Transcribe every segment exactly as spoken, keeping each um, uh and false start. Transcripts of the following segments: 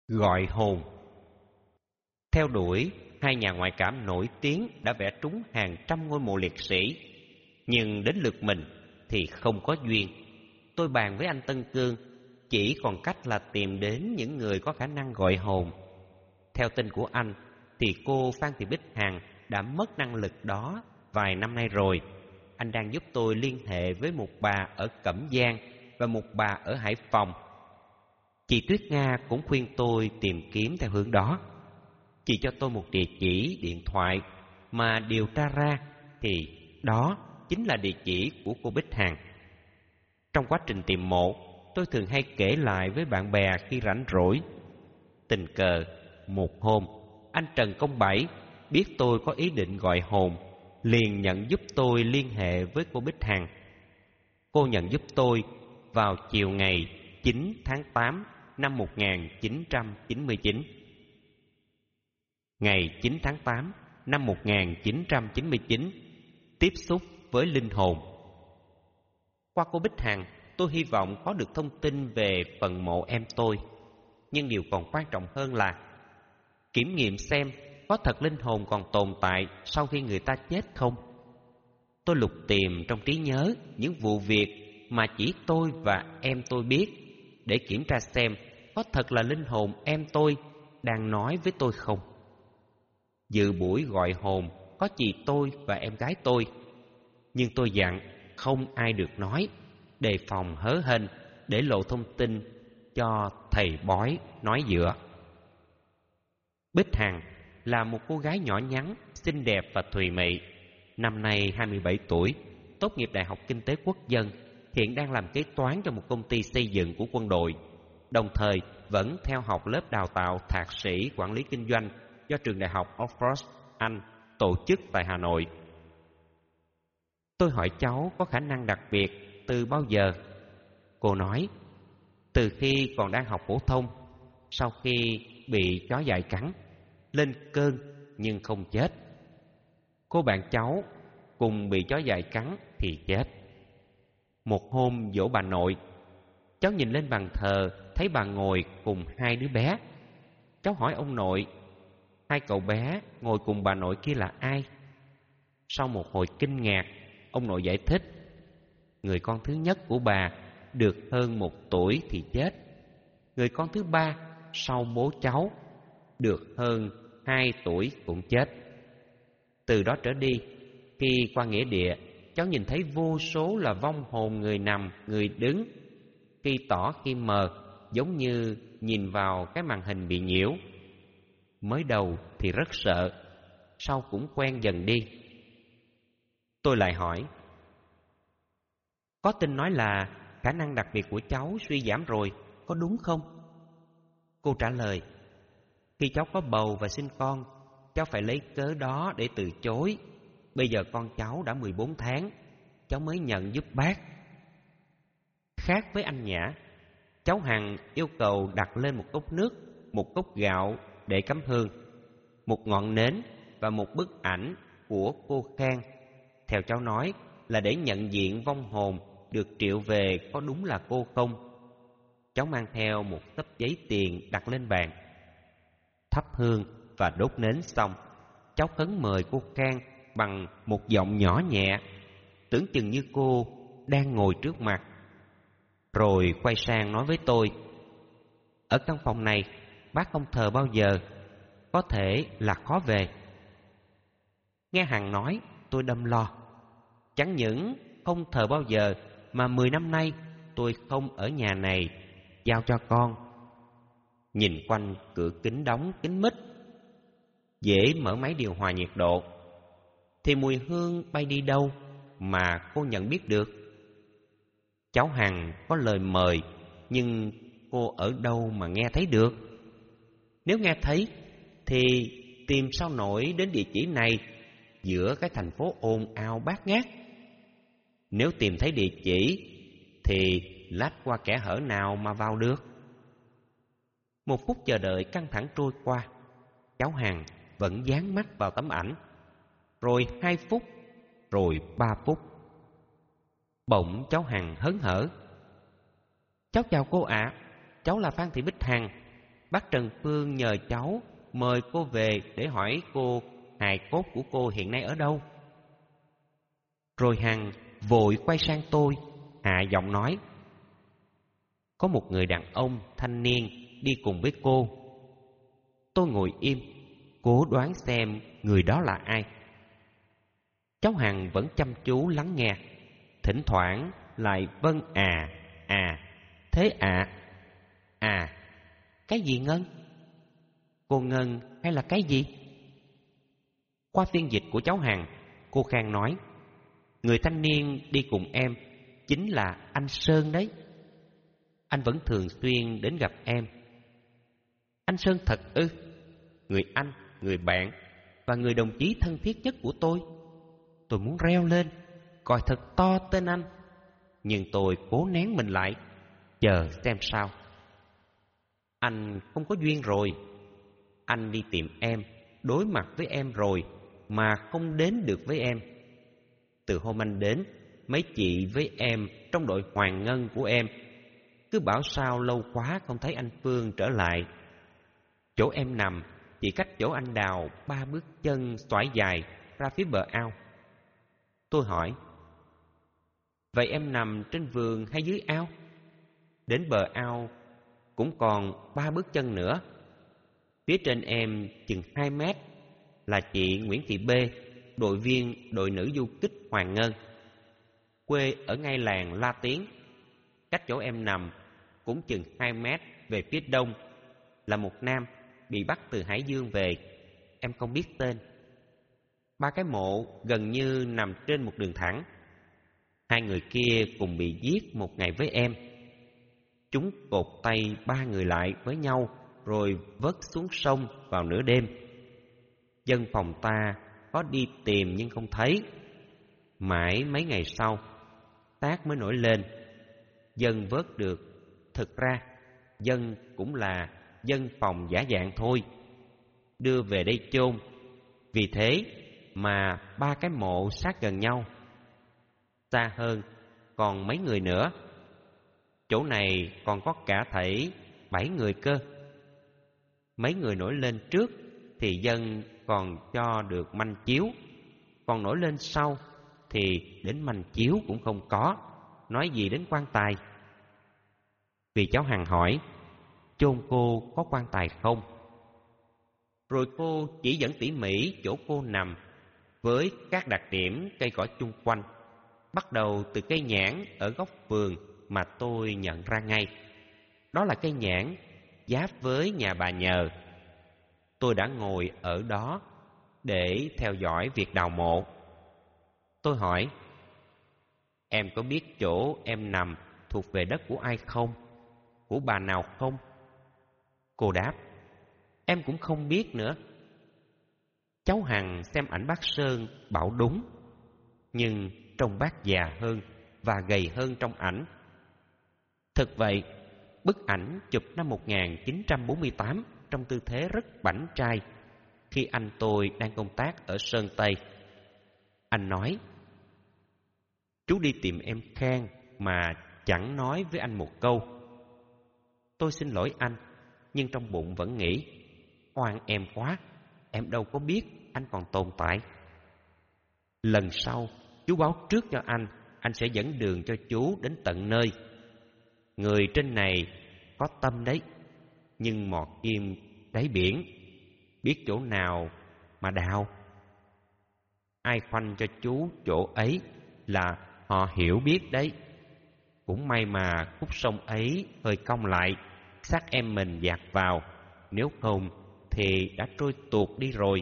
Gọi hồn. Theo đuổi, hai nhà ngoại cảm nổi tiếng đã vẽ trúng hàng trăm ngôi mộ liệt sĩ, nhưng đến lượt mình thì không có duyên. Tôi bàn với anh Tân Cương, chỉ còn cách là tìm đến những người có khả năng gọi hồn. Theo tin của anh thì cô Phan Thị Bích Hằng đã mất năng lực đó vài năm nay rồi. Anh đang giúp tôi liên hệ với một bà ở Cẩm Giang và một bà ở Hải Phòng. Chị Tuyết Nga cũng khuyên tôi tìm kiếm theo hướng đó. Chị cho tôi một địa chỉ điện thoại mà điều tra ra thì đó chính là địa chỉ của cô Bích Hằng. Trong quá trình tìm mộ, tôi thường hay kể lại với bạn bè khi rảnh rỗi. Tình cờ, một hôm, anh Trần Công Bảy biết tôi có ý định gọi hồn, liền nhận giúp tôi liên hệ với cô Bích Hằng. Cô nhận giúp tôi vào chiều ngày chín tháng tám năm một nghìn chín trăm chín mươi chín. Ngày chín tháng tám năm một nghìn chín trăm chín mươi chín, tiếp xúc với linh hồn. Qua cô Bích Hằng, tôi hy vọng có được thông tin về phần mộ em tôi. Nhưng điều còn quan trọng hơn là kiểm nghiệm xem có thật linh hồn còn tồn tại sau khi người ta chết không. Tôi lục tìm trong trí nhớ những vụ việc mà chỉ tôi và em tôi biết, để kiểm tra xem có thật là linh hồn em tôi đang nói với tôi không. Dự buổi gọi hồn có chị tôi và em gái tôi, nhưng tôi dặn không ai được nói, đề phòng hớ hênh để lộ thông tin cho thầy bói nói dựa. Bích Hằng là một cô gái nhỏ nhắn, xinh đẹp và thùy mị. Năm nay hai mươi bảy tuổi, tốt nghiệp Đại học Kinh tế Quốc dân, hiện đang làm kế toán cho một công ty xây dựng của quân đội, đồng thời vẫn theo học lớp đào tạo thạc sĩ quản lý kinh doanh do trường đại học Oxford, Anh tổ chức tại Hà Nội. Tôi hỏi cháu có khả năng đặc biệt từ bao giờ? Cô nói, từ khi còn đang học phổ thông, sau khi bị chó dại cắn, lên cơn nhưng không chết. Cô bạn cháu cùng bị chó dại cắn thì chết. Một hôm giỗ bà nội, cháu nhìn lên bàn thờ thấy bà ngồi cùng hai đứa bé. Cháu hỏi ông nội, hai cậu bé ngồi cùng bà nội kia là ai? Sau một hồi kinh ngạc, ông nội giải thích, người con thứ nhất của bà được hơn một tuổi thì chết. Người con thứ ba sau bố cháu được hơn hai tuổi cũng chết. Từ đó trở đi, khi qua nghĩa địa, cháu nhìn thấy vô số là vong hồn người nằm, người đứng, khi tỏ khi mờ, giống như nhìn vào cái màn hình bị nhiễu. Mới đầu thì rất sợ, sau cũng quen dần đi. Tôi lại hỏi, có tin nói là khả năng đặc biệt của cháu suy giảm rồi, có đúng không? Cô trả lời, khi cháu có bầu và sinh con, cháu phải lấy cớ đó để từ chối. Bây giờ con cháu đã mười bốn tháng, cháu mới nhận giúp bác. Khác với anh Nhã, cháu Hằng yêu cầu đặt lên một cốc nước, một cốc gạo để cắm hương, một ngọn nến và một bức ảnh của cô Khang. Theo cháu nói là để nhận diện vong hồn được triệu về có đúng là cô không. Cháu mang theo một xấp giấy tiền đặt lên bàn. Thắp hương và đốt nến xong, cháu khấn mời cô Khang bằng một giọng nhỏ nhẹ, tưởng chừng như cô đang ngồi trước mặt. Rồi quay sang nói với tôi, ở căn phòng này bác không thờ bao giờ, có thể là khó về. Nghe Hằng nói, tôi đâm lo. Chẳng những không thờ bao giờ, mà mười năm nay tôi không ở nhà này, giao cho con. Nhìn quanh cửa kính đóng kín mít, dễ mở máy điều hòa nhiệt độ, thì mùi hương bay đi đâu mà cô nhận biết được? Cháu Hằng có lời mời, nhưng cô ở đâu mà nghe thấy được? Nếu nghe thấy thì tìm sao nổi đến địa chỉ này giữa cái thành phố ồn ào bát ngát. Nếu tìm thấy địa chỉ thì lách qua kẽ hở nào mà vào được? Một phút chờ đợi căng thẳng trôi qua, cháu Hằng vẫn dán mắt vào tấm ảnh. Rồi hai phút, rồi ba phút. Bỗng cháu Hằng hớn hở, cháu chào cô ạ, cháu là Phan Thị Bích Hằng. Bác Trần Phương nhờ cháu mời cô về để hỏi cô hài cốt của cô hiện nay ở đâu. Rồi Hằng vội quay sang tôi, hạ giọng nói: có một người đàn ông thanh niên đi cùng với cô. Tôi ngồi im, cố đoán xem người đó là ai. Cháu Hằng vẫn chăm chú lắng nghe, thỉnh thoảng lại vâng à, à, thế ạ, à. à, cái gì Ngân? Cô Ngân hay là cái gì? Qua phiên dịch của cháu Hằng, cô Khang nói: người thanh niên đi cùng em chính là anh Sơn đấy. Anh vẫn thường xuyên đến gặp em. Anh Sơn thật ư? Người anh, người bạn và người đồng chí thân thiết nhất của tôi. Tôi muốn reo lên, gọi thật to tên anh, nhưng tôi cố nén mình lại, chờ xem sao. Anh không có duyên rồi. Anh đi tìm em, đối mặt với em rồi mà không đến được với em. Từ hôm anh đến, mấy chị với em trong đội Hoàng Ngân của em cứ bảo sao lâu quá không thấy anh Phương trở lại. Chỗ em nằm chỉ cách chỗ anh Đào ba bước chân xoải dài ra phía bờ ao. Tôi hỏi: vậy em nằm trên vườn hay dưới ao? Đến bờ ao cũng còn ba bước chân nữa. Phía trên em chừng hai mét là chị Nguyễn Thị B, đội viên đội nữ du kích Hoàng Ngân, quê ở ngay làng La Tiến. Cách chỗ em nằm cũng chừng hai mét về phía đông là một nam bị bắt từ Hải Dương về, em không biết tên. Ba cái mộ gần như nằm trên một đường thẳng. Hai người kia cùng bị giết một ngày với em. Chúng cột tay ba người lại với nhau rồi vớt xuống sông vào nửa đêm. Dân phòng ta có đi tìm nhưng không thấy. Mãi mấy ngày sau, xác mới nổi lên. Dân vớt được. Thực ra, dân cũng là dân phòng giả dạng thôi, đưa về đây chôn. Vì thế mà ba cái mộ sát gần nhau. Xa hơn còn mấy người nữa. Chỗ này còn có cả thảy bảy người cơ. Mấy người nổi lên trước thì dân còn cho được manh chiếu, còn nổi lên sau thì đến manh chiếu cũng không có, nói gì đến quan tài. Vì cháu Hằng hỏi: chôn cô có quan tài không? Rồi cô chỉ dẫn tỉ mỉ chỗ cô nằm với các đặc điểm cây cỏ chung quanh, bắt đầu từ cây nhãn ở góc vườn mà tôi nhận ra ngay. Đó là cây nhãn giáp với nhà bà Nhờ. Tôi đã ngồi ở đó để theo dõi việc đào mộ. Tôi hỏi: em có biết chỗ em nằm thuộc về đất của ai không? Của bà nào không? Cô đáp: em cũng không biết nữa. Cháu Hằng xem ảnh bác Sơn bảo đúng, nhưng trông bác già hơn và gầy hơn trong ảnh. Thực vậy, bức ảnh chụp năm một nghìn chín trăm bốn mươi tám trong tư thế rất bảnh trai khi anh tôi đang công tác ở Sơn Tây. Anh nói: chú đi tìm em Khang mà chẳng nói với anh một câu. Tôi xin lỗi anh, nhưng trong bụng vẫn nghĩ: oan em quá, em đâu có biết anh còn tồn tại. Lần sau chú báo trước cho anh, anh sẽ dẫn đường cho chú đến tận nơi. Người trên này có tâm đấy, nhưng mọt kim đáy biển, biết chỗ nào mà đào. Ai khoanh cho chú chỗ ấy là họ hiểu biết đấy. Cũng may mà khúc sông ấy hơi cong lại, xác em mình dạt vào, nếu không thì đã trôi tuột đi rồi.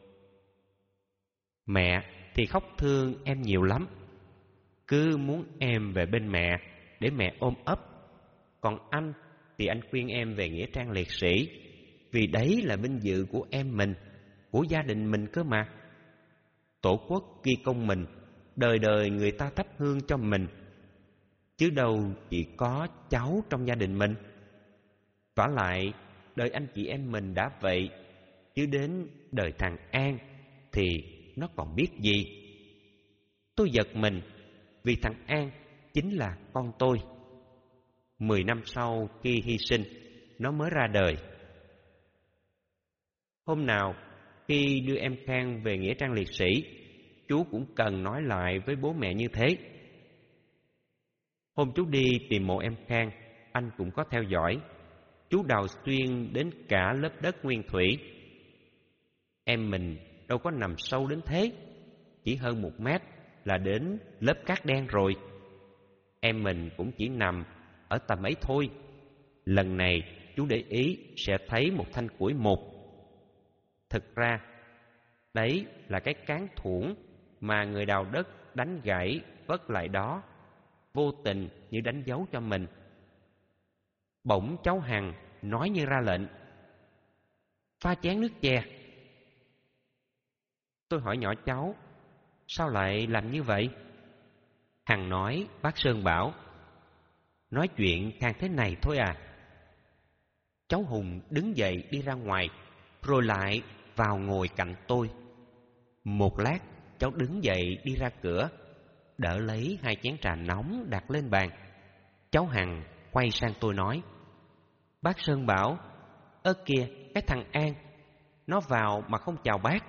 Mẹ thì khóc thương em nhiều lắm, cứ muốn em về bên mẹ để mẹ ôm ấp. Còn anh thì anh khuyên em về nghĩa trang liệt sĩ, vì đấy là vinh dự của em mình, của gia đình mình cơ mà. Tổ quốc ghi công mình, đời đời người ta thắp hương cho mình, chứ đâu chỉ có cháu trong gia đình mình. Vả lại đời anh chị em mình đã vậy, chứ đến đời thằng An thì nó còn biết gì. Tôi giật mình, vì thằng An chính là con tôi. Mười năm sau khi hy sinh, nó mới ra đời. Hôm nào khi đưa em Khang về nghĩa trang liệt sĩ, chú cũng cần nói lại với bố mẹ như thế. Hôm chú đi tìm mộ em Khang, anh cũng có theo dõi. Chú đào xuyên đến cả lớp đất nguyên thủy. Em mình đâu có nằm sâu đến thế, chỉ hơn một mét là đến lớp cát đen rồi. Em mình cũng chỉ nằm ở tầm ấy thôi. Lần này chú để ý sẽ thấy một thanh củi mục. Thực ra đấy là cái cán thủng mà người đào đất đánh gãy vất lại đó, vô tình như đánh dấu cho mình. Bỗng cháu Hằng nói như ra lệnh: "Pha chén nước chè." Tôi hỏi nhỏ cháu: "Sao lại làm như vậy?" Hằng nói: "Bác Sơn bảo nói chuyện Khang thế này thôi à." Cháu Hùng đứng dậy đi ra ngoài, rồi lại vào ngồi cạnh tôi. Một lát cháu đứng dậy đi ra cửa, đỡ lấy hai chén trà nóng đặt lên bàn. Cháu Hằng quay sang tôi nói: "Bác Sơn bảo, ơ kìa, cái thằng An, nó vào mà không chào bác."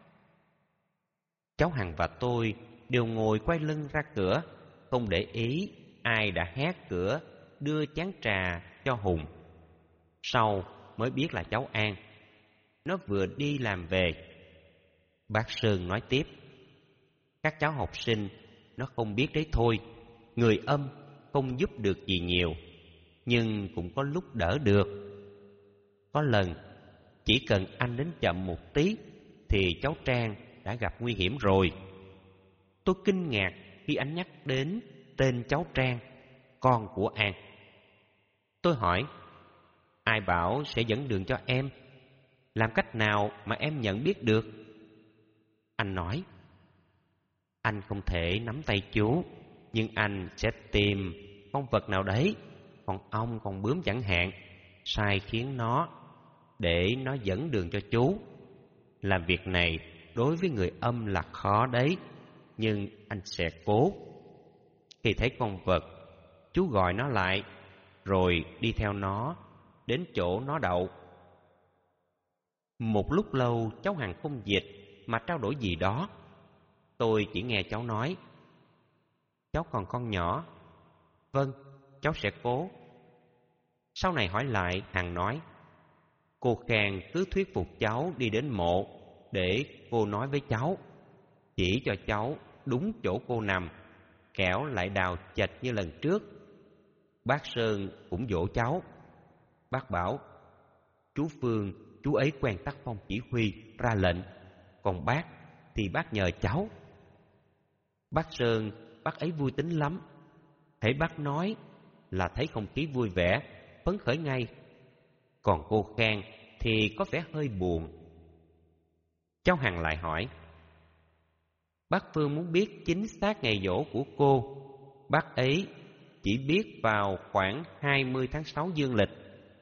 Cháu Hằng và tôi đều ngồi quay lưng ra cửa, không để ý ai đã hét cửa đưa chén trà cho Hùng. Sau mới biết là cháu An, nó vừa đi làm về. Bác Sơn nói tiếp: "Các cháu học sinh nó không biết đấy thôi. Người âm không giúp được gì nhiều, nhưng cũng có lúc đỡ được. Có lần chỉ cần anh đến chậm một tí thì cháu Trang đã gặp nguy hiểm rồi." Tôi kinh ngạc khi anh nhắc đến tên cháu Trang, con của An. Tôi hỏi: "Ai bảo sẽ dẫn đường cho em? Làm cách nào mà em nhận biết được?" Anh nói: "Anh không thể nắm tay chú, nhưng anh sẽ tìm con vật nào đấy, con ong, con bướm chẳng hạn, sai khiến nó để nó dẫn đường cho chú. Làm việc này đối với người âm là khó đấy, nhưng anh sẽ cố. Khi thấy con vật, chú gọi nó lại, rồi đi theo nó đến chỗ nó đậu." Một lúc lâu cháu Hằng không dịch mà trao đổi gì đó. Tôi chỉ nghe cháu nói: "Cháu còn con nhỏ." "Vâng, cháu sẽ cố." Sau này hỏi lại, Hằng nói: "Cô Khang cứ thuyết phục cháu đi đến mộ để cô nói với cháu, chỉ cho cháu đúng chỗ cô nằm, kẻo lại đào chệch như lần trước." Bác Sơn cũng dỗ cháu. Bác bảo: "Chú Phương, chú ấy quen tác phong chỉ huy, ra lệnh, còn bác thì bác nhờ cháu." Bác Sơn, bác ấy vui tính lắm. Hễ bác nói là thấy không khí vui vẻ, phấn khởi ngay. Còn cô Khang thì có vẻ hơi buồn. Cháu Hằng lại hỏi: "Bác Phương muốn biết chính xác ngày giỗ của cô. Bác ấy chỉ biết vào khoảng hai mươi tháng sáu dương lịch."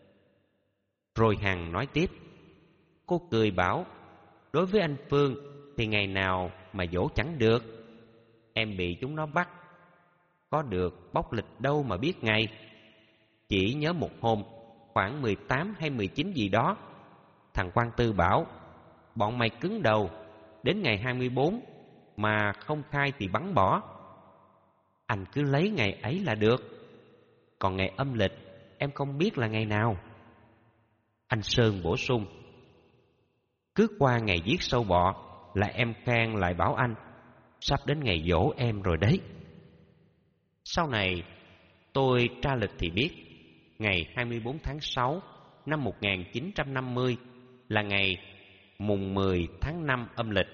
Rồi Hằng nói tiếp: "Cô cười bảo đối với anh Phương thì ngày nào mà giỗ chẳng được. Em bị chúng nó bắt, có được bóc lịch đâu mà biết ngày. Chỉ nhớ một hôm khoảng mười tám hay mười chín gì đó, thằng Quang Tư bảo bọn mày cứng đầu, đến ngày hai mươi bốn mà không khai thì bắn bỏ. Anh cứ lấy ngày ấy là được. Còn ngày âm lịch em không biết là ngày nào." Anh Sơn bổ sung: "Cứ qua ngày giết sâu bọ là em Khang lại bảo anh sắp đến ngày giỗ em rồi đấy." Sau này tôi tra lịch thì biết ngày hai mươi bốn tháng sáu năm một nghìn chín trăm năm mươi là ngày mùng mười tháng năm âm lịch.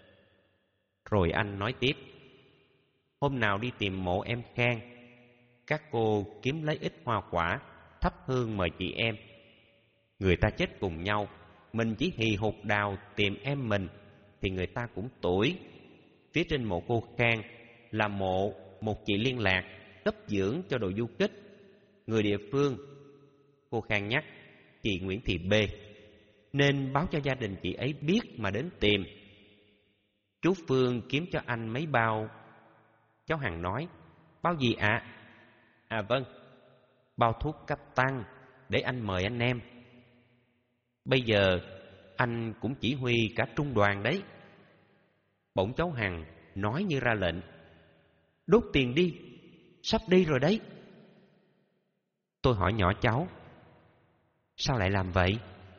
Rồi anh nói tiếp: "Hôm nào đi tìm mộ em Khang, các cô kiếm lấy ít hoa quả, thắp hương mời chị em. Người ta chết cùng nhau, mình chỉ hì hục đào tìm em mình thì người ta cũng tủi. Phía trên mộ cô Khang là mộ một chị liên lạc cấp dưỡng cho đội du kích, người địa phương. Cô Khang nhắc chị Nguyễn Thị B, nên báo cho gia đình chị ấy biết mà đến tìm. Chú Phương kiếm cho anh mấy bao." Cháu Hằng nói: "Bao gì ạ?" À? "À vâng, bao thuốc cấp tăng để anh mời anh em." Bây giờ anh cũng chỉ huy cả trung đoàn đấy. Bỗng cháu Hằng nói như ra lệnh: "Đốt tiền đi, sắp đi rồi đấy." Tôi hỏi nhỏ cháu: "Sao lại làm vậy?"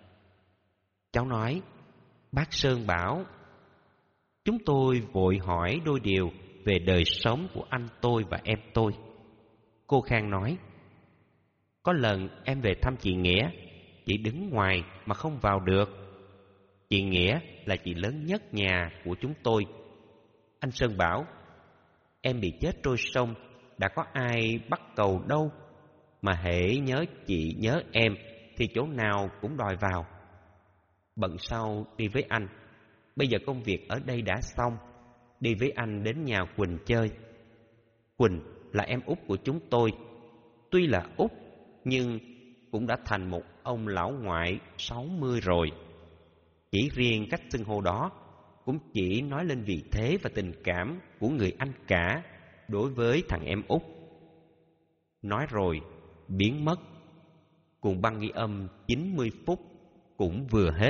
Cháu nói: "Bác Sơn bảo." Chúng tôi vội hỏi đôi điều về đời sống của anh tôi và em tôi. Cô Khang nói: "Có lần em về thăm chị Nghĩa, chị đứng ngoài mà không vào được. Chị Nghĩa là chị lớn nhất nhà của chúng tôi. Anh Sơn bảo: Em bị chết trôi sông, đã có ai bắt cầu đâu, mà hễ nhớ chị nhớ em thì chỗ nào cũng đòi vào. Bận sau đi với anh, bây giờ công việc ở đây đã xong, đi với anh đến nhà Quỳnh chơi. Quỳnh là em út của chúng tôi. Tuy là út nhưng cũng đã thành một ông lão ngoại sáu mươi rồi. Chỉ riêng cách xưng hô đó cũng chỉ nói lên vị thế và tình cảm của người anh cả đối với thằng em út." Nói rồi biến mất, cùng băng ghi âm chín mươi phút cũng vừa hết.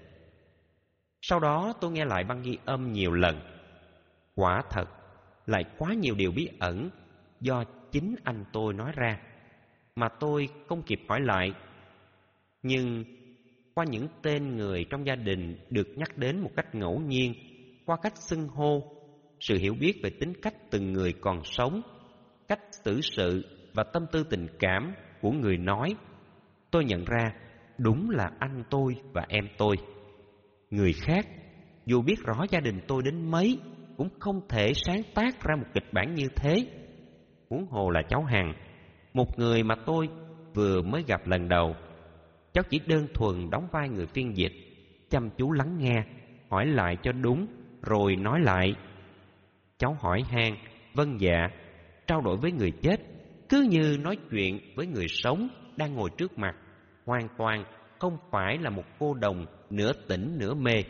Sau đó tôi nghe lại băng ghi âm nhiều lần. Quả thật lại quá nhiều điều bí ẩn do chính anh tôi nói ra mà tôi không kịp hỏi lại. Nhưng qua những tên người trong gia đình được nhắc đến một cách ngẫu nhiên, qua cách xưng hô, sự hiểu biết về tính cách từng người còn sống, cách xử sự và tâm tư tình cảm của người nói, tôi nhận ra đúng là anh tôi và em tôi. Người khác, dù biết rõ gia đình tôi đến mấy, cũng không thể sáng tác ra một kịch bản như thế. Huống hồ là cháu Hằng, một người mà tôi vừa mới gặp lần đầu. Cháu chỉ đơn thuần đóng vai người phiên dịch, chăm chú lắng nghe, hỏi lại cho đúng, rồi nói lại. Cháu hỏi han, vâng dạ, trao đổi với người chết, cứ như nói chuyện với người sống đang ngồi trước mặt, hoàn toàn không phải là một cô đồng nửa tỉnh nửa mê.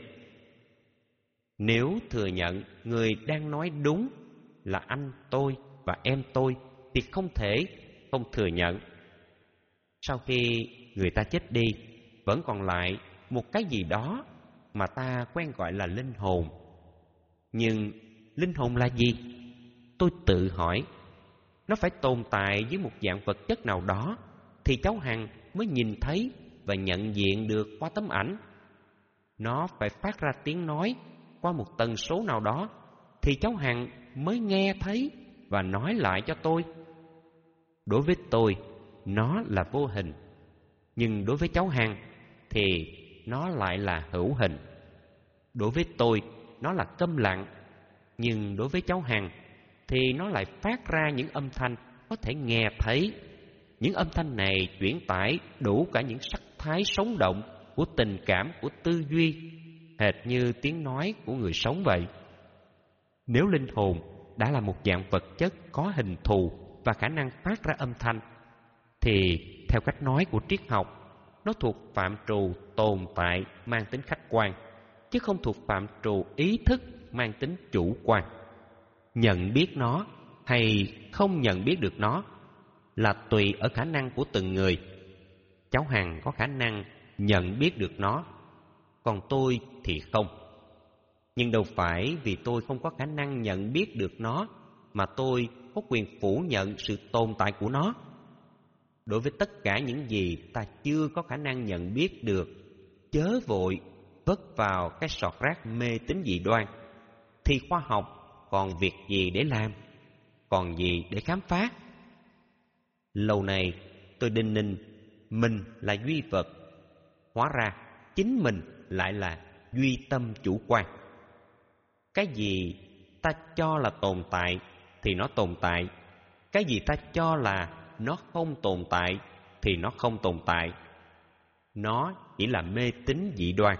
Nếu thừa nhận người đang nói đúng là anh tôi và em tôi thì không thể không thừa nhận. Sau khi người ta chết đi, vẫn còn lại một cái gì đó mà ta quen gọi là linh hồn. Nhưng linh hồn là gì? Tôi tự hỏi. Nó phải tồn tại dưới một dạng vật chất nào đó thì cháu Hằng mới nhìn thấy và nhận diện được qua tấm ảnh. Nó phải phát ra tiếng nói qua một tần số nào đó thì cháu Hằng mới nghe thấy và nói lại cho tôi. Đối với tôi, nó là vô hình, nhưng đối với cháu Hằng thì nó lại là hữu hình. Đối với tôi, nó là câm lặng, nhưng đối với cháu Hằng thì nó lại phát ra những âm thanh có thể nghe thấy. Những âm thanh này chuyển tải đủ cả những sắc thái sống động của tình cảm, của tư duy, hệt như tiếng nói của người sống vậy. Nếu linh hồn đã là một dạng vật chất có hình thù và khả năng phát ra âm thanh, thì theo cách nói của triết học, nó thuộc phạm trù tồn tại mang tính khách quan, chứ không thuộc phạm trù ý thức mang tính chủ quan. Nhận biết nó hay không nhận biết được nó là tùy ở khả năng của từng người. Cháu Hằng có khả năng nhận biết được nó, còn tôi thì không. Nhưng đâu phải vì tôi không có khả năng nhận biết được nó mà tôi có quyền phủ nhận sự tồn tại của nó. Đối với tất cả những gì ta chưa có khả năng nhận biết được, chớ vội vất vào cái sọt rác mê tín dị đoan, thì khoa học còn việc gì để làm, còn gì để khám phá. Lâu nay tôi đinh ninh mình là duy vật, hóa ra chính mình lại là duy tâm chủ quan. Cái gì ta cho là tồn tại thì nó tồn tại, cái gì ta cho là nó không tồn tại thì nó không tồn tại. Nó chỉ là mê tín dị đoan.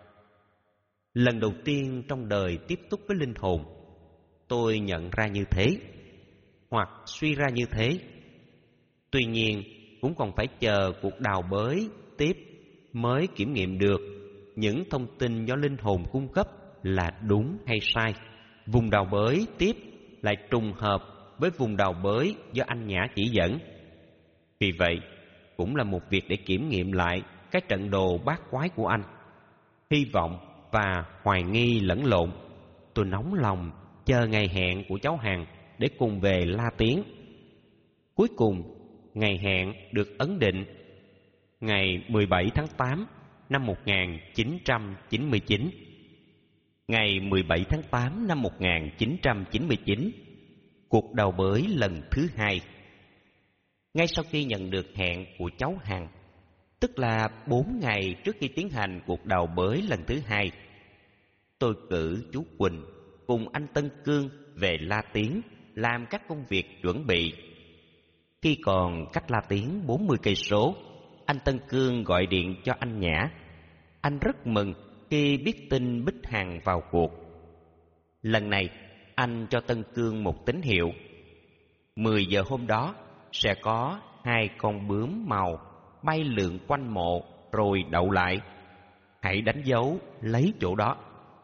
Lần đầu tiên trong đời tiếp xúc với linh hồn, tôi nhận ra như thế, hoặc suy ra như thế. Tuy nhiên, cũng còn phải chờ cuộc đào bới tiếp mới kiểm nghiệm được những thông tin do linh hồn cung cấp là đúng hay sai. Vùng đào bới tiếp lại trùng hợp với vùng đào bới do anh Nhã chỉ dẫn. Vì vậy, cũng là một việc để kiểm nghiệm lại cái trận đồ bát quái của anh. Hy vọng và hoài nghi lẫn lộn. Tôi nóng lòng chờ ngày hẹn của cháu Hằng để cùng về La Tiến. Cuối cùng, ngày hẹn được ấn định ngày mười bảy tháng tám năm một nghìn chín trăm chín mươi chín. Ngày mười bảy tháng tám năm một nghìn chín trăm chín mươi chín, cuộc đào bới lần thứ hai. Ngay sau khi nhận được hẹn của cháu Hằng, tức là bốn ngày trước khi tiến hành cuộc đào bới lần thứ hai, tôi cử chú Quỳnh cùng anh Tân Cương về La Tiến làm các công việc chuẩn bị. Khi còn cách La Tiến bốn mươi cây số, anh Tân Cương gọi điện cho anh Nhã. Anh rất mừng khi biết tin Bích Hằng vào cuộc. Lần này, anh cho Tân Cương một tín hiệu. Mười giờ hôm đó sẽ có hai con bướm màu bay lượn quanh mộ rồi đậu lại. Hãy đánh dấu lấy chỗ đó.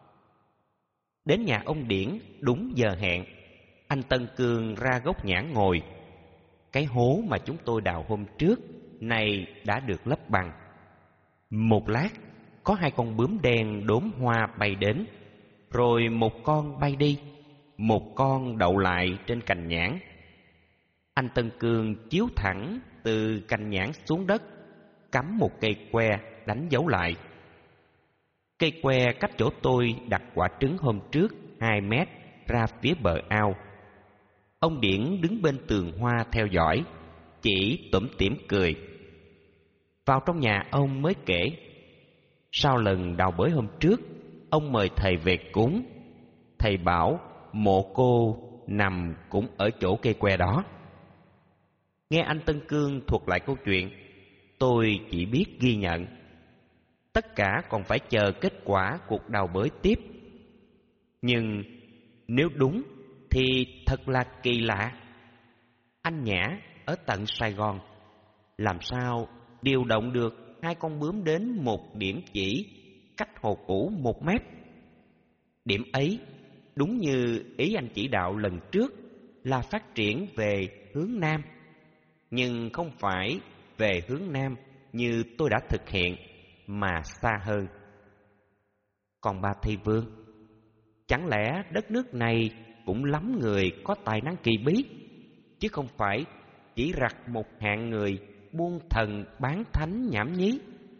Đến nhà ông Điển đúng giờ hẹn, anh Tân Cương ra gốc nhãn ngồi. Cái hố mà chúng tôi đào hôm trước này đã được lấp bằng. Một lát, có hai con bướm đen đốm hoa bay đến, rồi một con bay đi, một con đậu lại trên cành nhãn. Anh Tân Cương chiếu thẳng từ cành nhãn xuống đất, cắm một cây que đánh dấu lại. Cây que cách chỗ tôi đặt quả trứng hôm trước hai mét ra phía bờ ao. Ông Điển đứng bên tường hoa theo dõi, chỉ tủm tỉm cười. Vào trong nhà ông mới kể, sau lần đào bới hôm trước, ông mời thầy về cúng. Thầy bảo mộ cô nằm cũng ở chỗ cây que đó. Nghe anh Tân Cương thuật lại câu chuyện, tôi chỉ biết ghi nhận. Tất cả còn phải chờ kết quả cuộc đào bới tiếp. Nhưng nếu đúng thì thật là kỳ lạ. Anh Nhã ở tận Sài Gòn, làm sao điều động được hai con bướm đến một điểm chỉ cách hồ cũ một mét? Điểm ấy đúng như ý anh chỉ đạo lần trước là phát triển về hướng Nam, nhưng không phải về hướng Nam như tôi đã thực hiện, mà xa hơn. Còn bà Thị Vương, chẳng lẽ đất nước này cũng lắm người có tài năng kỳ bí, chứ không phải chỉ rặt một hạng người buôn thần bán thánh nhảm nhí?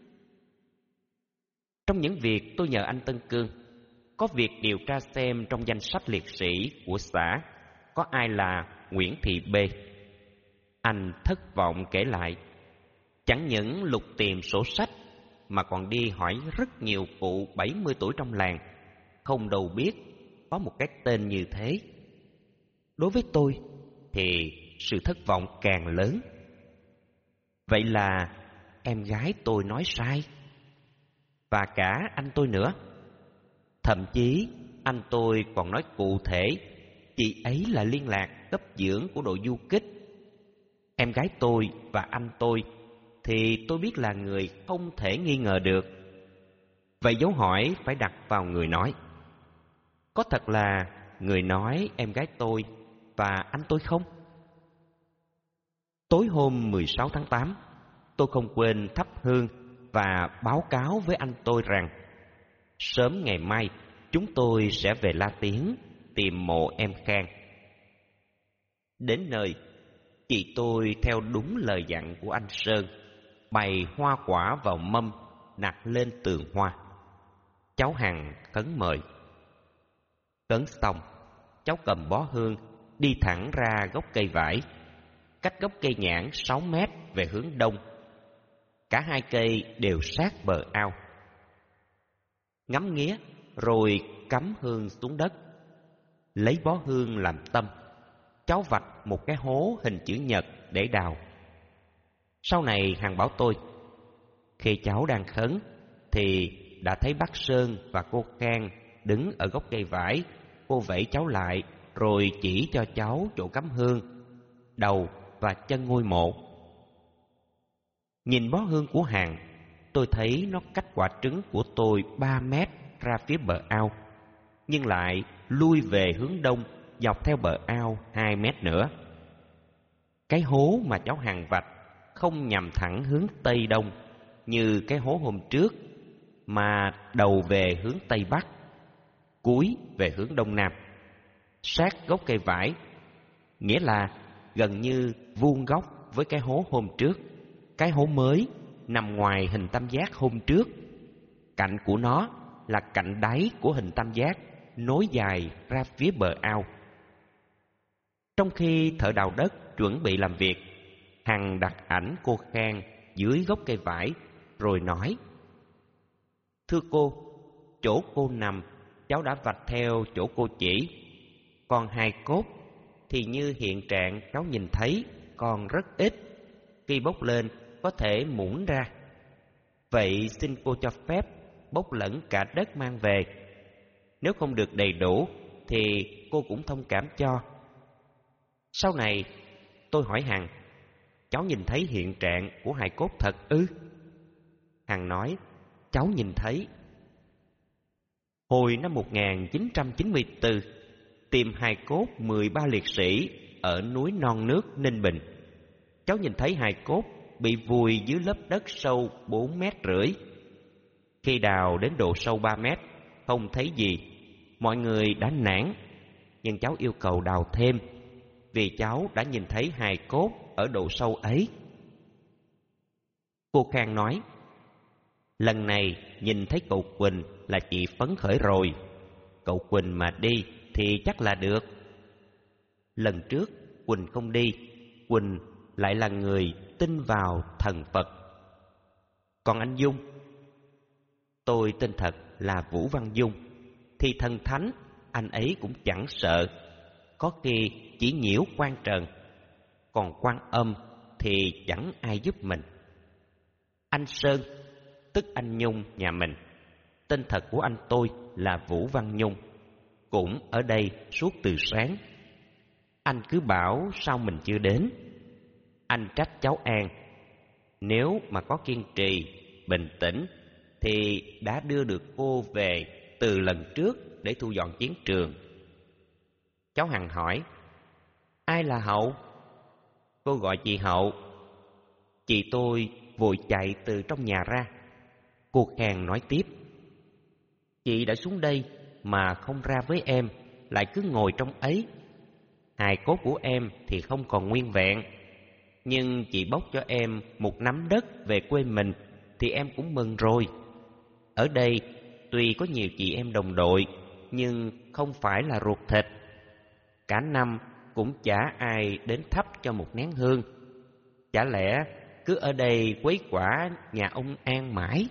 Trong những việc tôi nhờ anh Tân Cương, có việc điều tra xem trong danh sách liệt sĩ của xã có ai là Nguyễn Thị B. Anh thất vọng kể lại, chẳng những lục tìm sổ sách mà còn đi hỏi rất nhiều cụ bảy mươi tuổi trong làng, không đâu biết có một cái tên như thế. Đối với tôi thì sự thất vọng càng lớn. Vậy là em gái tôi nói sai, và cả anh tôi nữa. Thậm chí anh tôi còn nói cụ thể chị ấy là liên lạc cấp dưỡng của đội du kích. Em gái tôi và anh tôi thì tôi biết là người không thể nghi ngờ được. Vậy dấu hỏi phải đặt vào người nói. Có thật là người nói em gái tôi và anh tôi không? Tối hôm mười sáu tháng tám, tôi không quên thắp hương và báo cáo với anh tôi rằng sớm ngày mai chúng tôi sẽ về La Tiến tìm mộ em Khang. Đến nơi, chị tôi theo đúng lời dặn của anh Sơn, bày hoa quả vào mâm đặt lên tường hoa. Cháu Hằng khấn mời. Khấn xong, cháu cầm bó hương đi thẳng ra gốc cây vải, cách gốc cây nhãn sáu mét về hướng đông. Cả hai cây đều sát bờ ao. Ngắm nghía rồi cắm hương xuống đất. Lấy bó hương làm tâm, cháu vạch một cái hố hình chữ nhật để đào. Sau này Hằng bảo tôi, khi cháu đang khấn thì đã thấy bác Sơn và cô Khang đứng ở gốc cây vải. Cô vẫy cháu lại rồi chỉ cho cháu chỗ cắm hương, đầu và chân ngôi mộ. Nhìn bó hương của Hằng, tôi thấy nó cách quả trứng của tôi ba mét ra phía bờ ao, nhưng lại lui về hướng đông dọc theo bờ ao hai mét nữa. Cái hố mà cháu Hằng vạch không nhằm thẳng hướng tây đông như cái hố hôm trước, mà đầu về hướng Tây Bắc, cuối về hướng Đông Nam, sát gốc cây vải, nghĩa là gần như vuông góc với cái hố hôm trước. Cái hố mới nằm ngoài hình tam giác hôm trước. Cạnh của nó là cạnh đáy của hình tam giác, nối dài ra phía bờ ao. Trong khi thợ đào đất chuẩn bị làm việc, Hằng đặt ảnh cô Khang dưới gốc cây vải, rồi nói: "Thưa cô, chỗ cô nằm, cháu đã vạch theo chỗ cô chỉ. Còn hài cốt thì như hiện trạng cháu nhìn thấy còn rất ít, khi bốc lên có thể muỗng ra. Vậy xin cô cho phép bốc lẫn cả đất mang về. Nếu không được đầy đủ thì cô cũng thông cảm cho." Sau này tôi hỏi Hằng: "Cháu nhìn thấy hiện trạng của hài cốt thật ư?" Hằng nói: "Cháu nhìn thấy. Hồi năm một nghìn chín trăm chín mươi tư, tìm hài cốt mười ba liệt sĩ ở núi Non Nước, Ninh Bình. Cháu nhìn thấy hài cốt bị vùi dưới lớp đất sâu bốn mét rưỡi. Khi đào đến độ sâu ba mét, không thấy gì, mọi người đã nản, nhưng cháu yêu cầu đào thêm, vì cháu đã nhìn thấy hài cốt ở độ sâu ấy." Cô Khang nói: "Lần này nhìn thấy cậu Quỳnh là chị phấn khởi rồi. Cậu Quỳnh mà đi thì chắc là được. Lần trước Quỳnh không đi, Quỳnh lại là người tin vào thần Phật. Còn anh Dung?" "Tôi tên thật là Vũ Văn Dung. Thì thần thánh anh ấy cũng chẳng sợ, có khi chỉ nhiễu quan trần. Còn quan âm thì chẳng ai giúp mình. Anh Sơn, tức anh Nhung nhà mình, tên thật của anh tôi là Vũ Văn Nhung, cũng ở đây suốt từ sáng. Anh cứ bảo sao mình chưa đến. Anh trách cháu An. Nếu mà có kiên trì, bình tĩnh thì đã đưa được cô về từ lần trước để thu dọn chiến trường." Cháu Hằng hỏi: "Ai là Hậu?" Cô gọi chị Hậu. Chị tôi vội chạy từ trong nhà ra. Cô Khang nói tiếp: "Chị đã xuống đây mà không ra với em, lại cứ ngồi trong ấy. Hài cốt của em thì không còn nguyên vẹn, nhưng chị bốc cho em một nắm đất về quê mình thì em cũng mừng rồi. Ở đây tuy có nhiều chị em đồng đội, nhưng không phải là ruột thịt. Cả năm cũng chả ai đến thắp cho một nén hương. Chả lẽ cứ ở đây quấy quả nhà ông An mãi?"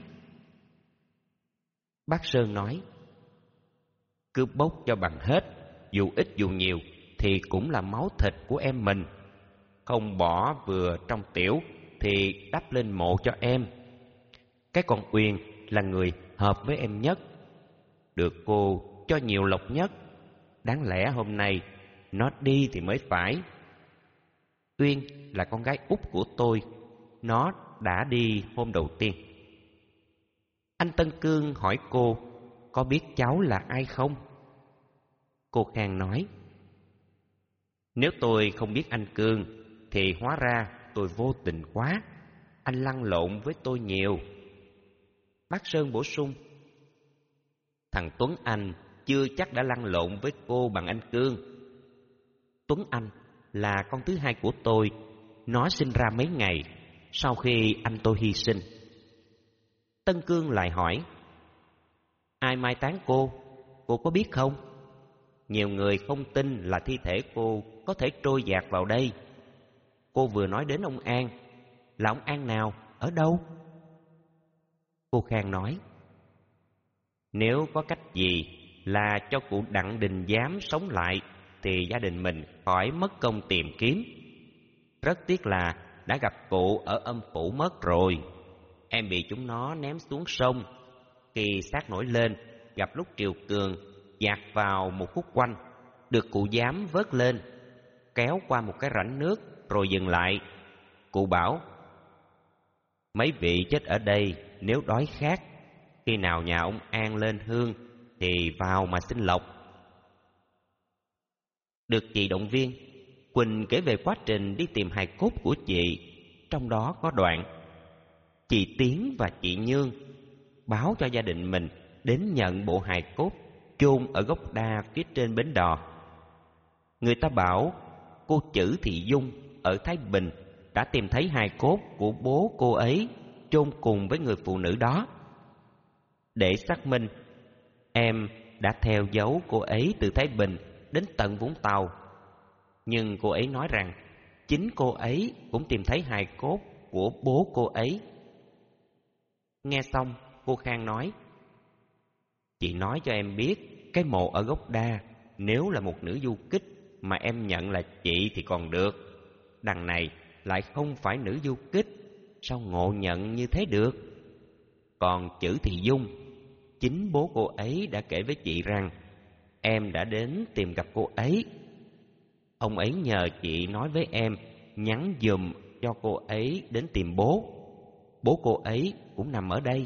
Bác Sơn nói: "Cứ bốc cho bằng hết, dù ít dù nhiều thì cũng là máu thịt của em mình. Không bỏ vừa trong tiểu thì đắp lên mộ cho em. Cái con Uyên là người hợp với em nhất, được cô cho nhiều lộc nhất. Đáng lẽ hôm nay nó đi thì mới phải. Uyên là con gái út của tôi, nó đã đi hôm đầu tiên." Anh Tân Cương hỏi cô có biết cháu là ai không? Cô Khang nói: "Nếu tôi không biết anh Cương thì hóa ra tôi vô tình quá. Anh lăn lộn với tôi nhiều." Bác Sơn bổ sung: "Thằng Tuấn Anh chưa chắc đã lăn lộn với cô bằng anh Cương. Tuấn Anh là con thứ hai của tôi, nó sinh ra mấy ngày sau khi anh tôi hy sinh." Tân Cương lại hỏi: "Ai mai táng cô, cô có biết không? Nhiều người không tin là thi thể cô có thể trôi dạt vào đây. Cô vừa nói đến ông An, là ông An nào, ở đâu?" Cô Khang nói: "Nếu có cách gì là cho cụ Đặng Đình Giám sống lại thì gia đình mình khỏi mất công tìm kiếm. Rất tiếc là đã gặp cụ ở âm phủ mất rồi. Em bị chúng nó ném xuống sông. Khi xác nổi lên, gặp lúc triều cường dạt vào một khúc quanh, được cụ Giám vớt lên, kéo qua một cái rãnh nước rồi dừng lại. Cụ bảo: mấy vị chết ở đây nếu đói khát, khi nào nhà ông An lên hương thì vào mà xin lộc." Được chị động viên, Quỳnh kể về quá trình đi tìm hài cốt của chị. Trong đó có đoạn: "Chị Tiến và chị Nhương báo cho gia đình mình đến nhận bộ hài cốt chôn ở gốc đa phía trên bến đò. Người ta bảo cô Chữ Thị Dung ở Thái Bình đã tìm thấy hài cốt của bố cô ấy chôn cùng với người phụ nữ đó. Để xác minh, em đã theo dấu cô ấy từ Thái Bình đến tận Vũng Tàu. Nhưng cô ấy nói rằng chính cô ấy cũng tìm thấy hài cốt của bố cô ấy. Nghe xong, cô Khang nói: chị nói cho em biết, cái mộ ở gốc đa nếu là một nữ du kích mà em nhận là chị thì còn được. Đằng này lại không phải nữ du kích, sao ngộ nhận như thế được? Còn Chữ Thị Dung, chính bố cô ấy đã kể với chị rằng em đã đến tìm gặp cô ấy. Ông ấy nhờ chị nói với em nhắn giùm cho cô ấy đến tìm bố. Bố cô ấy cũng nằm ở đây.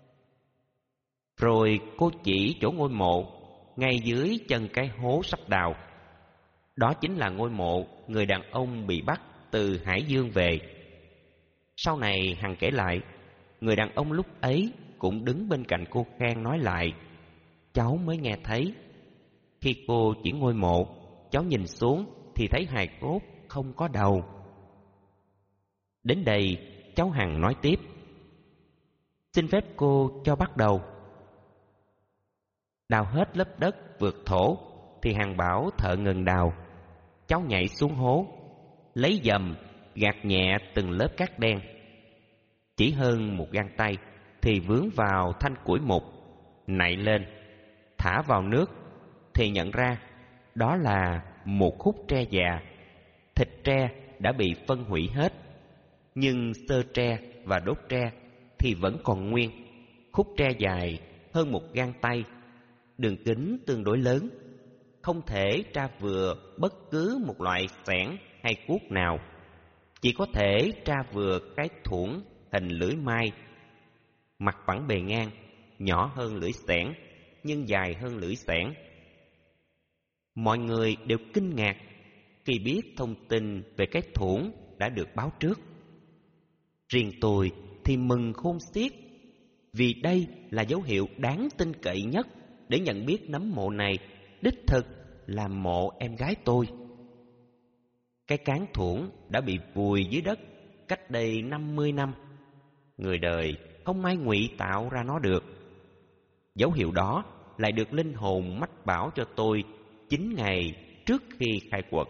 Rồi cô chỉ chỗ ngôi mộ ngay dưới chân cái hố sắp đào. Đó chính là ngôi mộ người đàn ông bị bắt từ Hải Dương về. Sau này Hằng kể lại, người đàn ông lúc ấy cũng đứng bên cạnh cô Khang nói lại: cháu mới nghe thấy. Khi cô chỉ ngôi mộ, cháu nhìn xuống thì thấy hài cốt không có đầu. Đến đây cháu Hằng nói tiếp: xin phép cô cho bắt đầu. Đào hết lớp đất vượt thổ thì Hằng bảo thợ ngừng đào. Cháu nhảy xuống hố, lấy dầm gạt nhẹ từng lớp cát đen. Chỉ hơn một gang tay thì vướng vào thanh củi mục, nạy lên, thả vào nước thì nhận ra đó là một khúc tre già. Thịt tre đã bị phân hủy hết, nhưng xơ tre và đốt tre thì vẫn còn nguyên. Khúc tre dài hơn một gang tay, đường kính tương đối lớn, không thể tra vừa bất cứ một loại xẻng hay cuốc nào. Chỉ có thể tra vừa cái thuẫn hình lưỡi mai, mặt phẳng bề ngang, nhỏ hơn lưỡi xẻng nhưng dài hơn lưỡi xẻng. Mọi người đều kinh ngạc khi biết thông tin về cái thuẫn đã được báo trước. Riêng tôi thì mừng khôn xiết, vì đây là dấu hiệu đáng tin cậy nhất để nhận biết nấm mộ này đích thực là mộ em gái tôi. Cái cán thuẫn đã bị vùi dưới đất cách đây năm mươi năm. Người đời không ai ngụy tạo ra nó được. Dấu hiệu đó lại được linh hồn mách bảo cho tôi chín ngày trước khi khai quật.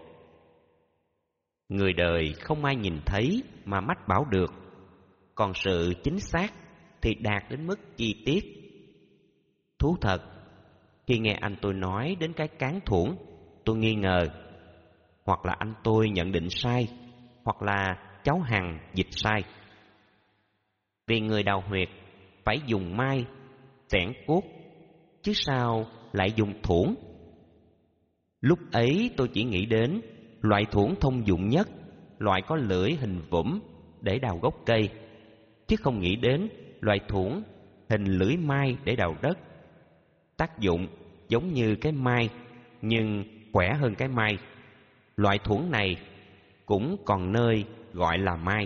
Người đời không ai nhìn thấy mà mách bảo được, còn sự chính xác thì đạt đến mức chi tiết. Thú thật, khi nghe anh tôi nói đến cái cán thuẫn, tôi nghi ngờ, hoặc là anh tôi nhận định sai, hoặc là cháu Hằng dịch sai. Vì người đào huyệt phải dùng mai, xẻng cuốc, chứ sao lại dùng thuẫn? Lúc ấy tôi chỉ nghĩ đến loại thuẫn thông dụng nhất, loại có lưỡi hình võm để đào gốc cây, chứ không nghĩ đến loại thuẫn hình lưỡi mai để đào đất. Tác dụng giống như cái mai, nhưng khỏe hơn cái mai. Loại thuẫn này cũng còn nơi gọi là mai.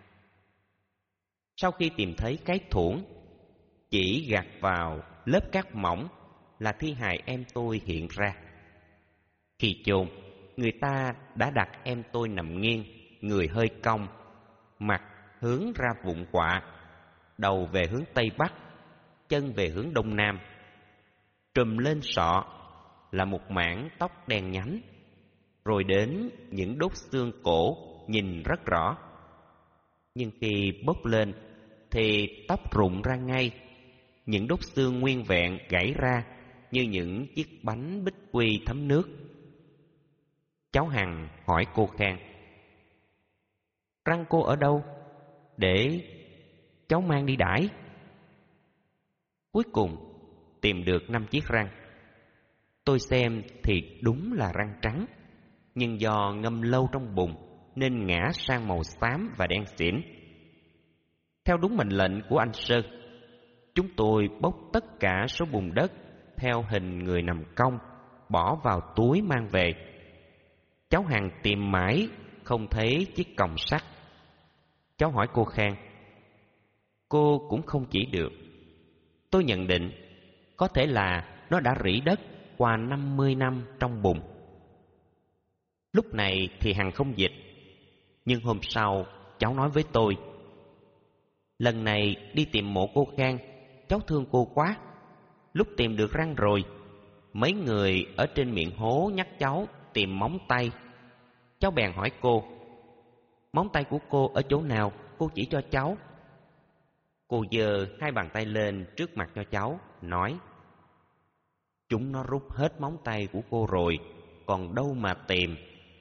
Sau khi tìm thấy cái thuẫn, chỉ gạt vào lớp cát mỏng là thi hài em tôi hiện ra. Khi chôn, người ta đã đặt em tôi nằm nghiêng, người hơi cong, mặt hướng ra vụn quạ, đầu về hướng Tây Bắc, chân về hướng Đông Nam. Trùm lên sọ là một mảng tóc đen nhánh, rồi đến những đốt xương cổ nhìn rất rõ. Nhưng khi bốc lên thì tóc rụng ra ngay, những đốt xương nguyên vẹn gãy ra như những chiếc bánh bích quy thấm nước. Cháu Hằng hỏi cô Khang: răng cô ở đâu, để cháu mang đi đãi. Cuối cùng tìm được năm chiếc răng. Tôi xem thì đúng là răng trắng, nhưng do ngâm lâu trong bùn nên ngã sang màu xám và đen xỉn. Theo đúng mệnh lệnh của anh Sơn, chúng tôi bốc tất cả số bùn đất theo hình người nằm cong, bỏ vào túi mang về. Cháu Hằng tìm mãi không thấy chiếc còng sắt. Cháu hỏi cô Khang, cô cũng không chỉ được. Tôi nhận định có thể là nó đã rỉ đất qua năm mươi năm trong bùn. Lúc này thì Hằng không dịch, nhưng hôm sau cháu nói với tôi: lần này đi tìm mộ cô Khang, cháu thương cô quá. Lúc tìm được răng rồi, mấy người ở trên miệng hố nhắc cháu tìm móng tay. Cháu bèn hỏi cô: móng tay của cô ở chỗ nào, cô chỉ cho cháu. Cô giơ hai bàn tay lên trước mặt cho cháu, nói: chúng nó rút hết móng tay của cô rồi, còn đâu mà tìm.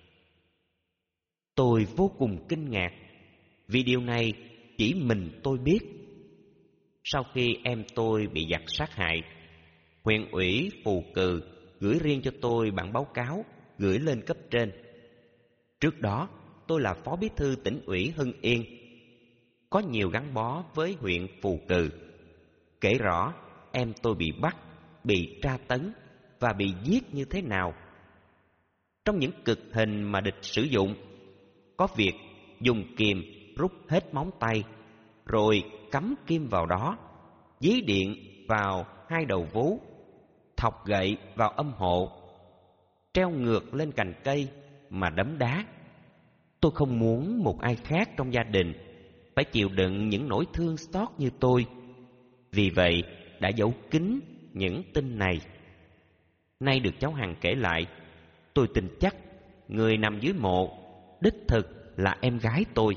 Tôi vô cùng kinh ngạc, vì điều này chỉ mình tôi biết. Sau khi em tôi bị giặc sát hại, huyện ủy Phù Cừ gửi riêng cho tôi bản báo cáo gửi lên cấp trên. Trước đó tôi là phó bí thư tỉnh ủy Hưng Yên, có nhiều gắn bó với huyện Phù Cừ, kể rõ em tôi bị bắt, bị tra tấn và bị giết như thế nào. Trong những cực hình mà địch sử dụng, có việc dùng kìm rút hết móng tay, rồi cắm kim vào đó, dí điện vào hai đầu vú, thọc gậy vào âm hộ, treo ngược lên cành cây mà đấm đá. Tôi không muốn một ai khác trong gia đình phải chịu đựng những nỗi thương xót như tôi, vì vậy đã giấu kín những tin này. Nay được cháu Hằng kể lại, tôi tin chắc người nằm dưới mộ đích thực là em gái tôi.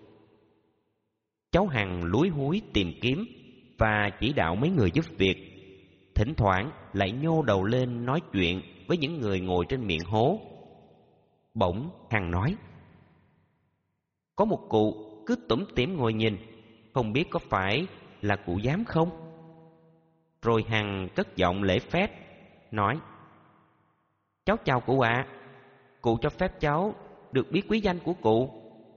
Cháu Hằng lúi húi tìm kiếm và chỉ đạo mấy người giúp việc, thỉnh thoảng lại nhô đầu lên nói chuyện với những người ngồi trên miệng hố. Bỗng Hằng nói: có một cụ cứ tủm tỉm ngồi nhìn, không biết có phải là cụ giám không? Rồi Hằng cất giọng lễ phép nói: cháu chào cụ ạ, à. Cụ cho phép cháu được biết quý danh của cụ.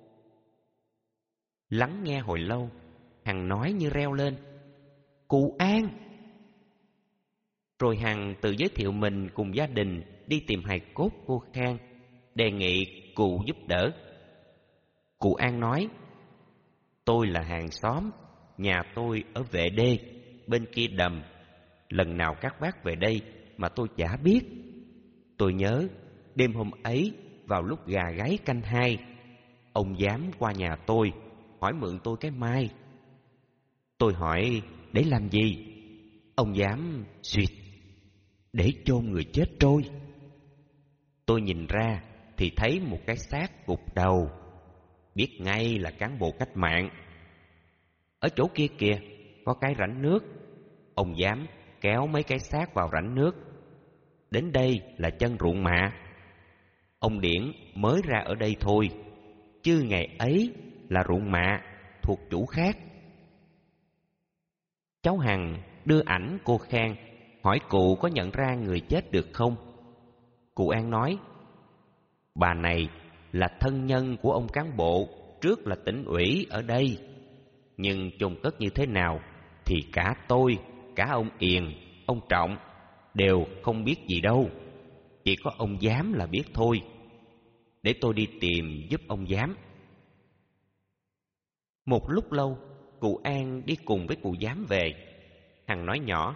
Lắng nghe hồi lâu, Hằng nói như reo lên: cụ An. Rồi Hằng tự giới thiệu mình cùng gia đình đi tìm hài cốt cô Khang, đề nghị cụ giúp đỡ. Cụ An nói: tôi là hàng xóm, nhà tôi ở Vệ Đê, bên kia đầm. Lần nào các bác về đây mà tôi chả biết. Tôi nhớ đêm hôm ấy vào lúc gà gáy canh hai, ông giám qua nhà tôi hỏi mượn tôi cái mai. Tôi hỏi để làm gì? Ông giám suýt: để chôn người chết trôi. Tôi nhìn ra thì thấy một cái xác gục đầu, biết ngay là cán bộ cách mạng. Ở chỗ kia kìa có cái rãnh nước, ông giám kéo mấy cái xác vào rãnh nước. Đến đây là chân ruộng mạ. Ông Điển mới ra ở đây thôi, chứ ngày ấy là ruộng mạ thuộc chủ khác. Cháu Hằng đưa ảnh cô Khang, hỏi cụ có nhận ra người chết được không. Cụ An nói: bà này là thân nhân của ông cán bộ trước là tỉnh ủy ở đây, nhưng chôn cất như thế nào thì cả tôi, cả ông Yền, ông Trọng đều không biết gì đâu. Chỉ có ông giám là biết thôi. Để tôi đi tìm giúp ông giám. Một lúc lâu, cụ An đi cùng với cụ giám về. Hằng nói nhỏ: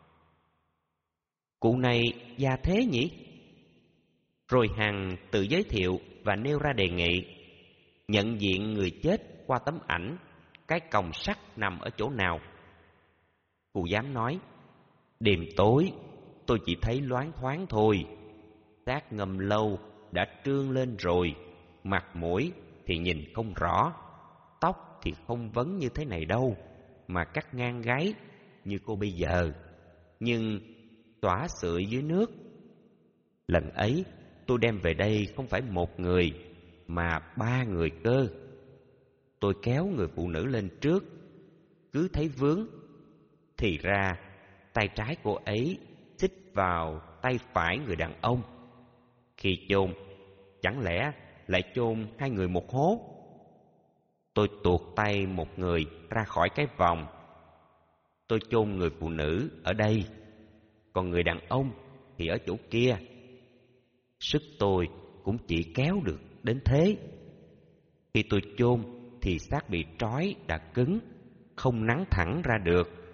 cụ này già thế nhỉ? Rồi Hằng tự giới thiệu và nêu ra đề nghị nhận diện người chết qua tấm ảnh cái còng sắt nằm ở chỗ nào. Cụ giám nói: đêm tối tôi chỉ thấy loáng thoáng thôi. Xác ngâm lâu đã trương lên rồi, mặt mũi thì nhìn không rõ, tóc thì không vấn như thế này đâu, mà cắt ngang gáy như cô bây giờ, nhưng xõa sượi dưới nước. Lần ấy tôi đem về đây không phải một người mà ba người cơ. Tôi kéo người phụ nữ lên trước, cứ thấy vướng, thì ra tay trái cô ấy xích vào tay phải người đàn ông. Khi chôn, chẳng lẽ lại chôn hai người một hố? Tôi tuột tay một người ra khỏi cái vòng. Tôi chôn người phụ nữ ở đây, còn người đàn ông thì ở chỗ kia. Sức tôi cũng chỉ kéo được đến thế. Khi tôi chôn thì xác bị trói đã cứng, không nắn thẳng ra được.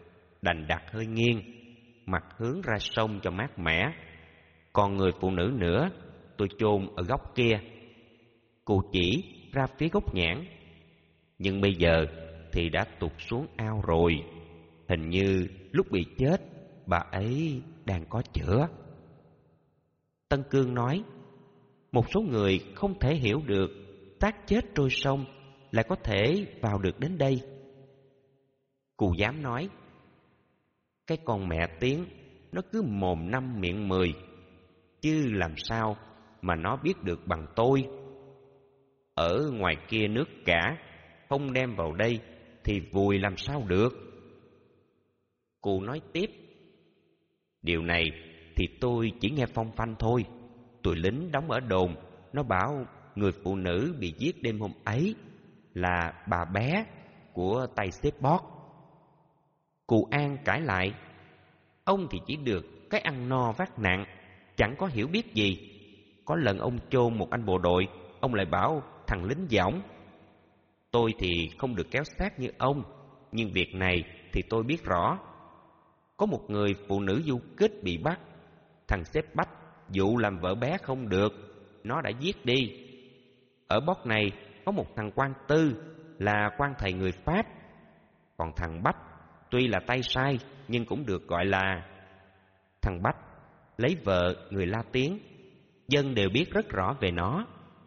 đành đặt hơi nghiêng, mặt hướng ra sông cho mát mẻ. Còn người phụ nữ nữa, tôi chôn ở góc kia. Cụ chỉ ra phía gốc nhãn. Nhưng bây giờ thì đã tụt xuống ao rồi. Hình như lúc bị chết, bà ấy đang có chữa. Tân Cương nói, một số người không thể hiểu được xác chết trôi sông lại có thể vào được đến đây. Cụ Giám nói, cái con mẹ Tiến nó cứ mồm năm miệng mười, chứ làm sao mà nó biết được bằng tôi. Ở ngoài kia nước cả, không đem vào đây thì vùi làm sao được. Cụ nói tiếp, điều này thì tôi chỉ nghe phong phanh thôi. Tụi lính đóng ở đồn, nó bảo người phụ nữ bị giết đêm hôm ấy là bà bé của tay xếp bót. Cụ An cãi lại, ông thì chỉ được cái ăn no vác nặng, chẳng có hiểu biết gì. Có lần ông chôn một anh bộ đội, ông lại bảo thằng lính dỏng. Tôi thì không được kéo sát như ông, nhưng việc này thì tôi biết rõ. Có một người phụ nữ du kích bị bắt, thằng xếp Bách dụ làm vợ bé không được, nó đã giết đi. Ở Bót này có một thằng quan tư là quan thầy người Pháp. Còn thằng Bách tuy là tay sai nhưng cũng được gọi là thằng Bách lấy vợ người La Tiến. Dân đều biết rất rõ về nó.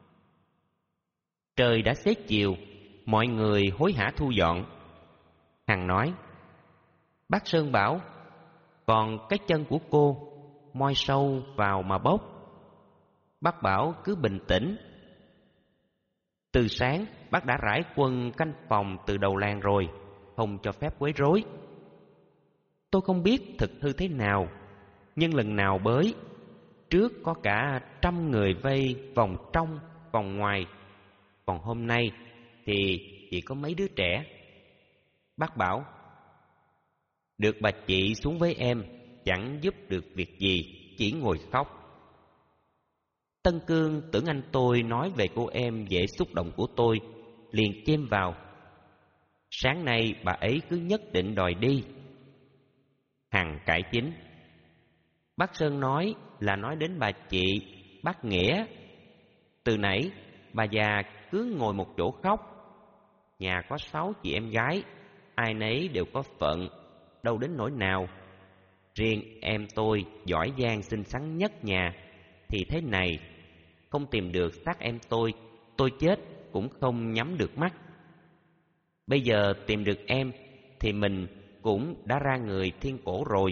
Trời đã xế chiều, mọi người hối hả thu dọn. Hằng nói, bác Sơn bảo, còn cái chân của cô moi sâu vào mà bốc. Bác bảo cứ bình tĩnh. Từ sáng bác đã rải quân canh phòng từ đầu làng rồi, không cho phép quấy rối. Tôi không biết thực hư thế nào, nhưng lần nào bới trước có cả trăm người vây vòng trong vòng ngoài, còn hôm nay thì chỉ có mấy đứa trẻ. Bác bảo, được bà chị xuống với em, chẳng giúp được việc gì, chỉ ngồi khóc. Tân Cương tưởng anh tôi nói về cô em dễ xúc động của tôi, liền chêm vào, sáng nay bà ấy cứ nhất định đòi đi. Hằng cãi chính, bác Sơn nói là nói đến bà chị, bác Nghĩa. Từ nãy bà già cứ ngồi một chỗ khóc. Nhà có sáu chị em gái, ai nấy đều có phận, đâu đến nỗi nào. Riêng em tôi giỏi giang xinh xắn nhất nhà thì thế này, không tìm được xác em tôi, tôi chết cũng không nhắm được mắt. Bây giờ tìm được em thì mình cũng đã ra người thiên cổ rồi.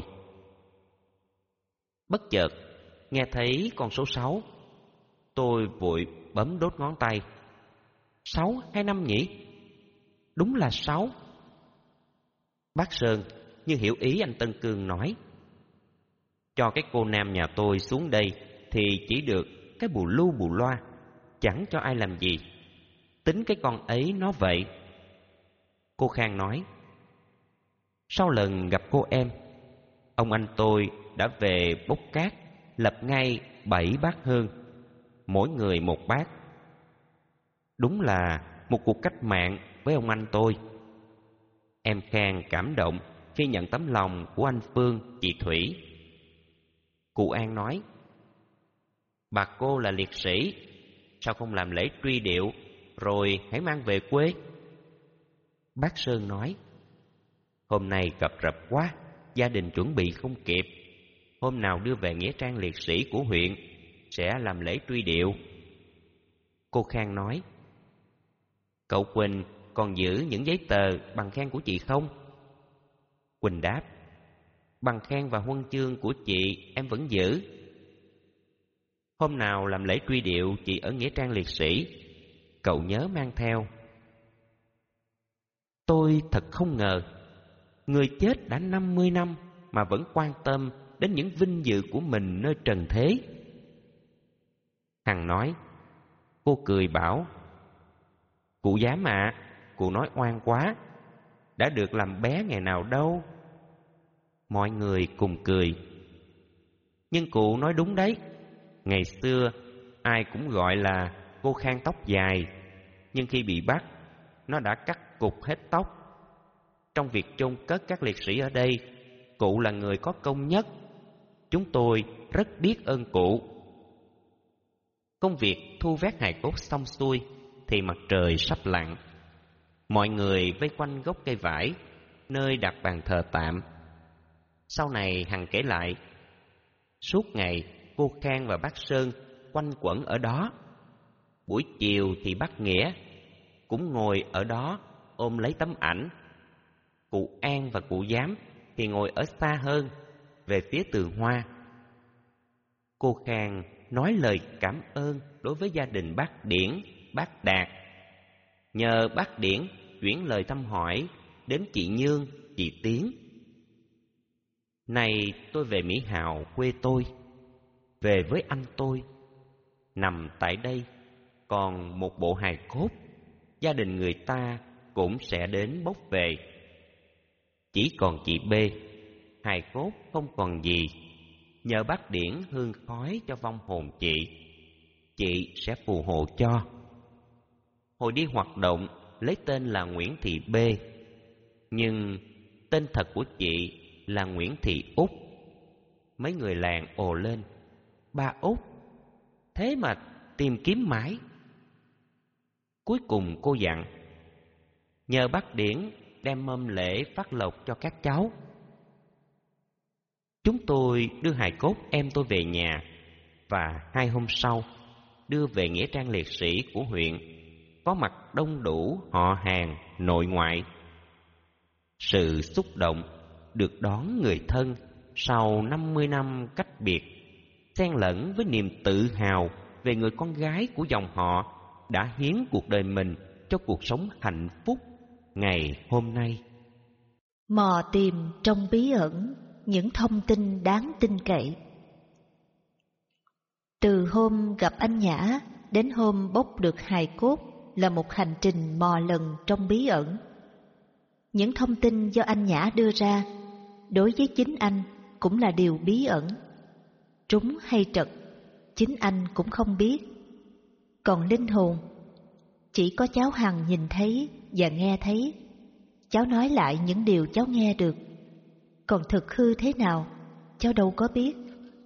Bất chợt nghe thấy con số sáu, tôi vội bấm đốt ngón tay. Sáu hay năm nhỉ? Đúng là sáu. Bác Sơn như hiểu ý anh Tân Cương nói, cho cái cô nam nhà tôi xuống đây thì chỉ được cái bù lu bù loa, chẳng cho ai làm gì. Tính cái con ấy nó vậy. Cô Khang nói, sau lần gặp cô em, ông anh tôi đã về bốc cát, lập ngay bảy bát hương, mỗi người một bát. Đúng là một cuộc cách mạng với ông anh tôi. Em Khang cảm động khi nhận tấm lòng của anh Phương, chị Thủy. Cụ An nói, bà cô là liệt sĩ, sao không làm lễ truy điệu rồi hãy mang về quê? Bác Sơn nói, hôm nay cập rập quá, gia đình chuẩn bị không kịp. Hôm nào đưa về nghĩa trang liệt sĩ của huyện, sẽ làm lễ truy điệu. Cô Khang nói, cậu Quỳnh còn giữ những giấy tờ bằng khen của chị không? Quỳnh đáp, bằng khen và huân chương của chị em vẫn giữ. Hôm nào làm lễ truy điệu chị ở nghĩa trang liệt sĩ, cậu nhớ mang theo. Tôi thật không ngờ, người chết đã năm mươi năm mà vẫn quan tâm đến những vinh dự của mình nơi trần thế. Hằng nói, cô cười bảo, cụ dám ạ, à, cụ nói oan quá, đã được làm bé ngày nào đâu. Mọi người cùng cười. Nhưng cụ nói đúng đấy, ngày xưa ai cũng gọi là cô Khang tóc dài, nhưng khi bị bắt, nó đã cắt cụt hết tóc. Trong việc chôn cất các liệt sĩ ở đây, cụ là người có công nhất. Chúng tôi rất biết ơn cụ. Công việc thu vét hài cốt xong xuôi thì mặt trời sắp lặn. Mọi người vây quanh gốc cây vải, nơi đặt bàn thờ tạm. Sau này Hằng kể lại, suốt ngày cô Khang và bác Sơn quanh quẩn ở đó. Buổi chiều thì bác Nghĩa cũng ngồi ở đó ôm lấy tấm ảnh. Cụ An và cụ Giám thì ngồi ở xa hơn, về phía tường hoa. Cô Khang nói lời cảm ơn đối với gia đình bác Điển, bác Đạt. Nhờ bác Điển chuyển lời thăm hỏi đến chị Nhương, chị Tiến. Này tôi về Mỹ Hào quê tôi, về với anh tôi. Nằm tại đây còn một bộ hài cốt, gia đình người ta cũng sẽ đến bốc về. Chỉ còn chị B, hài cốt không còn gì. Nhờ bác Điển hương khói cho vong hồn chị, chị sẽ phù hộ cho. Hồi đi hoạt động lấy tên là Nguyễn Thị B, nhưng tên thật của chị là Nguyễn Thị Út. Mấy người làng ồ lên, ba Út, thế mà tìm kiếm mãi. Cuối cùng cô dặn, nhờ bác Điển đem mâm lễ phát lộc cho các cháu. Chúng tôi đưa hài cốt em tôi về nhà, và hai hôm sau đưa về nghĩa trang liệt sĩ của huyện, có mặt đông đủ họ hàng nội ngoại. Sự xúc động được đón người thân sau năm mươi năm cách biệt, xen lẫn với niềm tự hào về người con gái của dòng họ đã hiến cuộc đời mình cho cuộc sống hạnh phúc ngày hôm nay. Mò tìm trong bí ẩn những thông tin đáng tin cậy. Từ hôm gặp anh Nhã đến hôm bốc được hài cốt là một hành trình mò lần trong bí ẩn. Những thông tin do anh Nhã đưa ra đối với chính anh cũng là điều bí ẩn. Trúng hay trật, chính anh cũng không biết. Còn linh hồn, chỉ có cháu Hằng nhìn thấy và nghe thấy. Cháu nói lại những điều cháu nghe được, còn thực hư thế nào cháu đâu có biết.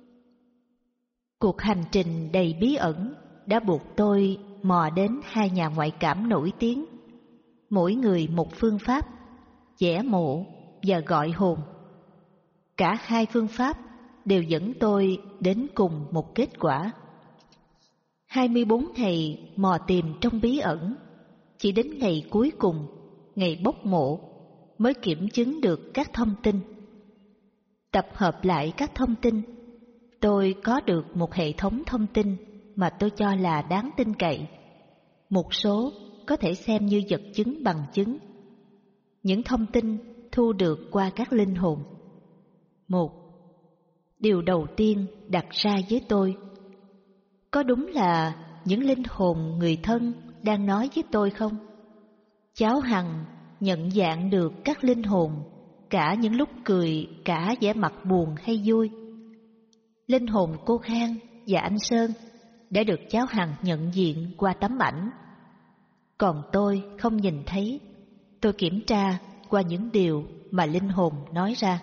Cuộc hành trình đầy bí ẩn đã buộc tôi mò đến hai nhà ngoại cảm nổi tiếng, mỗi người một phương pháp, vẽ mộ và gọi hồn. Cả hai phương pháp đều dẫn tôi đến cùng một kết quả. hai mươi bốn ngày mò tìm trong bí ẩn, chỉ đến ngày cuối cùng, ngày bốc mộ, mới kiểm chứng được các thông tin. Tập hợp lại các thông tin, tôi có được một hệ thống thông tin mà tôi cho là đáng tin cậy. Một số có thể xem như vật chứng bằng chứng. Những thông tin thu được qua các linh hồn. Một, điều đầu tiên đặt ra với tôi, có đúng là những linh hồn người thân đang nói với tôi không? Cháu Hằng nhận dạng được các linh hồn, cả những lúc cười, cả vẻ mặt buồn hay vui. Linh hồn cô Khang và anh Sơn đã được cháu Hằng nhận diện qua tấm ảnh. Còn tôi không nhìn thấy, tôi kiểm tra qua những điều mà linh hồn nói ra.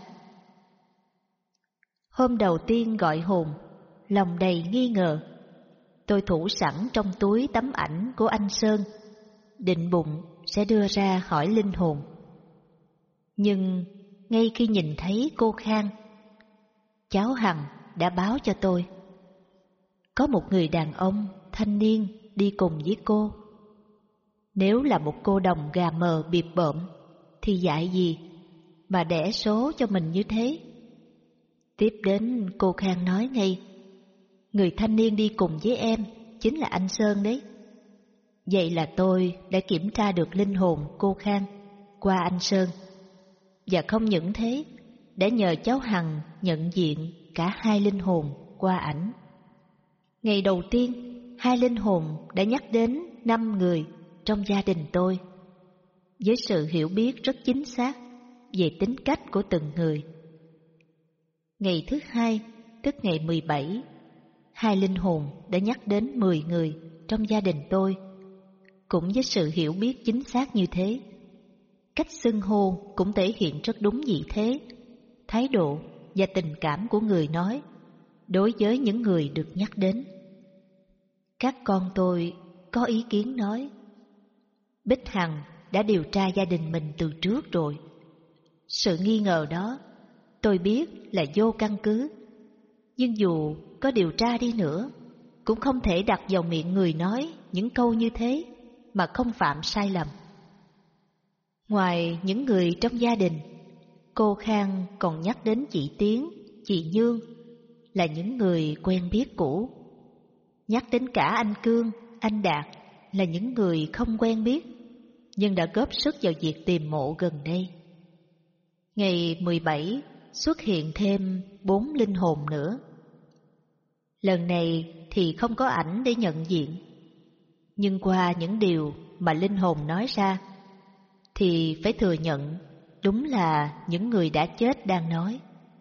Hôm đầu tiên gọi hồn, lòng đầy nghi ngờ. Tôi thủ sẵn trong túi tấm ảnh của anh Sơn, định bụng sẽ đưa ra hỏi linh hồn. Nhưng ngay khi nhìn thấy cô Khang, cháu Hằng đã báo cho tôi có một người đàn ông thanh niên đi cùng với cô. Nếu là một cô đồng gà mờ bịp bợm thì dại gì mà đẻ số cho mình như thế. Tiếp đến cô Khang nói ngay, người thanh niên đi cùng với em chính là anh Sơn đấy. Vậy là tôi đã kiểm tra được linh hồn cô Khang qua anh Sơn. Và không những thế, đã nhờ cháu Hằng nhận diện cả hai linh hồn qua ảnh. Ngày đầu tiên, hai linh hồn đã nhắc đến năm người trong gia đình tôi, với sự hiểu biết rất chính xác về tính cách của từng người. Ngày thứ hai, tức ngày mười bảy, hai linh hồn đã nhắc đến mười người trong gia đình tôi, cũng với sự hiểu biết chính xác như thế. Cách xưng hô cũng thể hiện rất đúng vị thế, thái độ và tình cảm của người nói đối với những người được nhắc đến. Các con tôi có ý kiến nói, Bích Hằng đã điều tra gia đình mình từ trước rồi. Sự nghi ngờ đó tôi biết là vô căn cứ, nhưng dù có điều tra đi nữa cũng không thể đặt vào miệng người nói những câu như thế mà không phạm sai lầm. Ngoài những người trong gia đình, cô Khang còn nhắc đến chị Tiến, chị Dương là những người quen biết cũ. Nhắc đến cả anh Cương, anh Đạt là những người không quen biết, nhưng đã góp sức vào việc tìm mộ gần đây. Ngày mười bảy xuất hiện thêm bốn linh hồn nữa. Lần này thì không có ảnh để nhận diện, nhưng qua những điều mà linh hồn nói ra thì phải thừa nhận đúng là những người đã chết đang nói.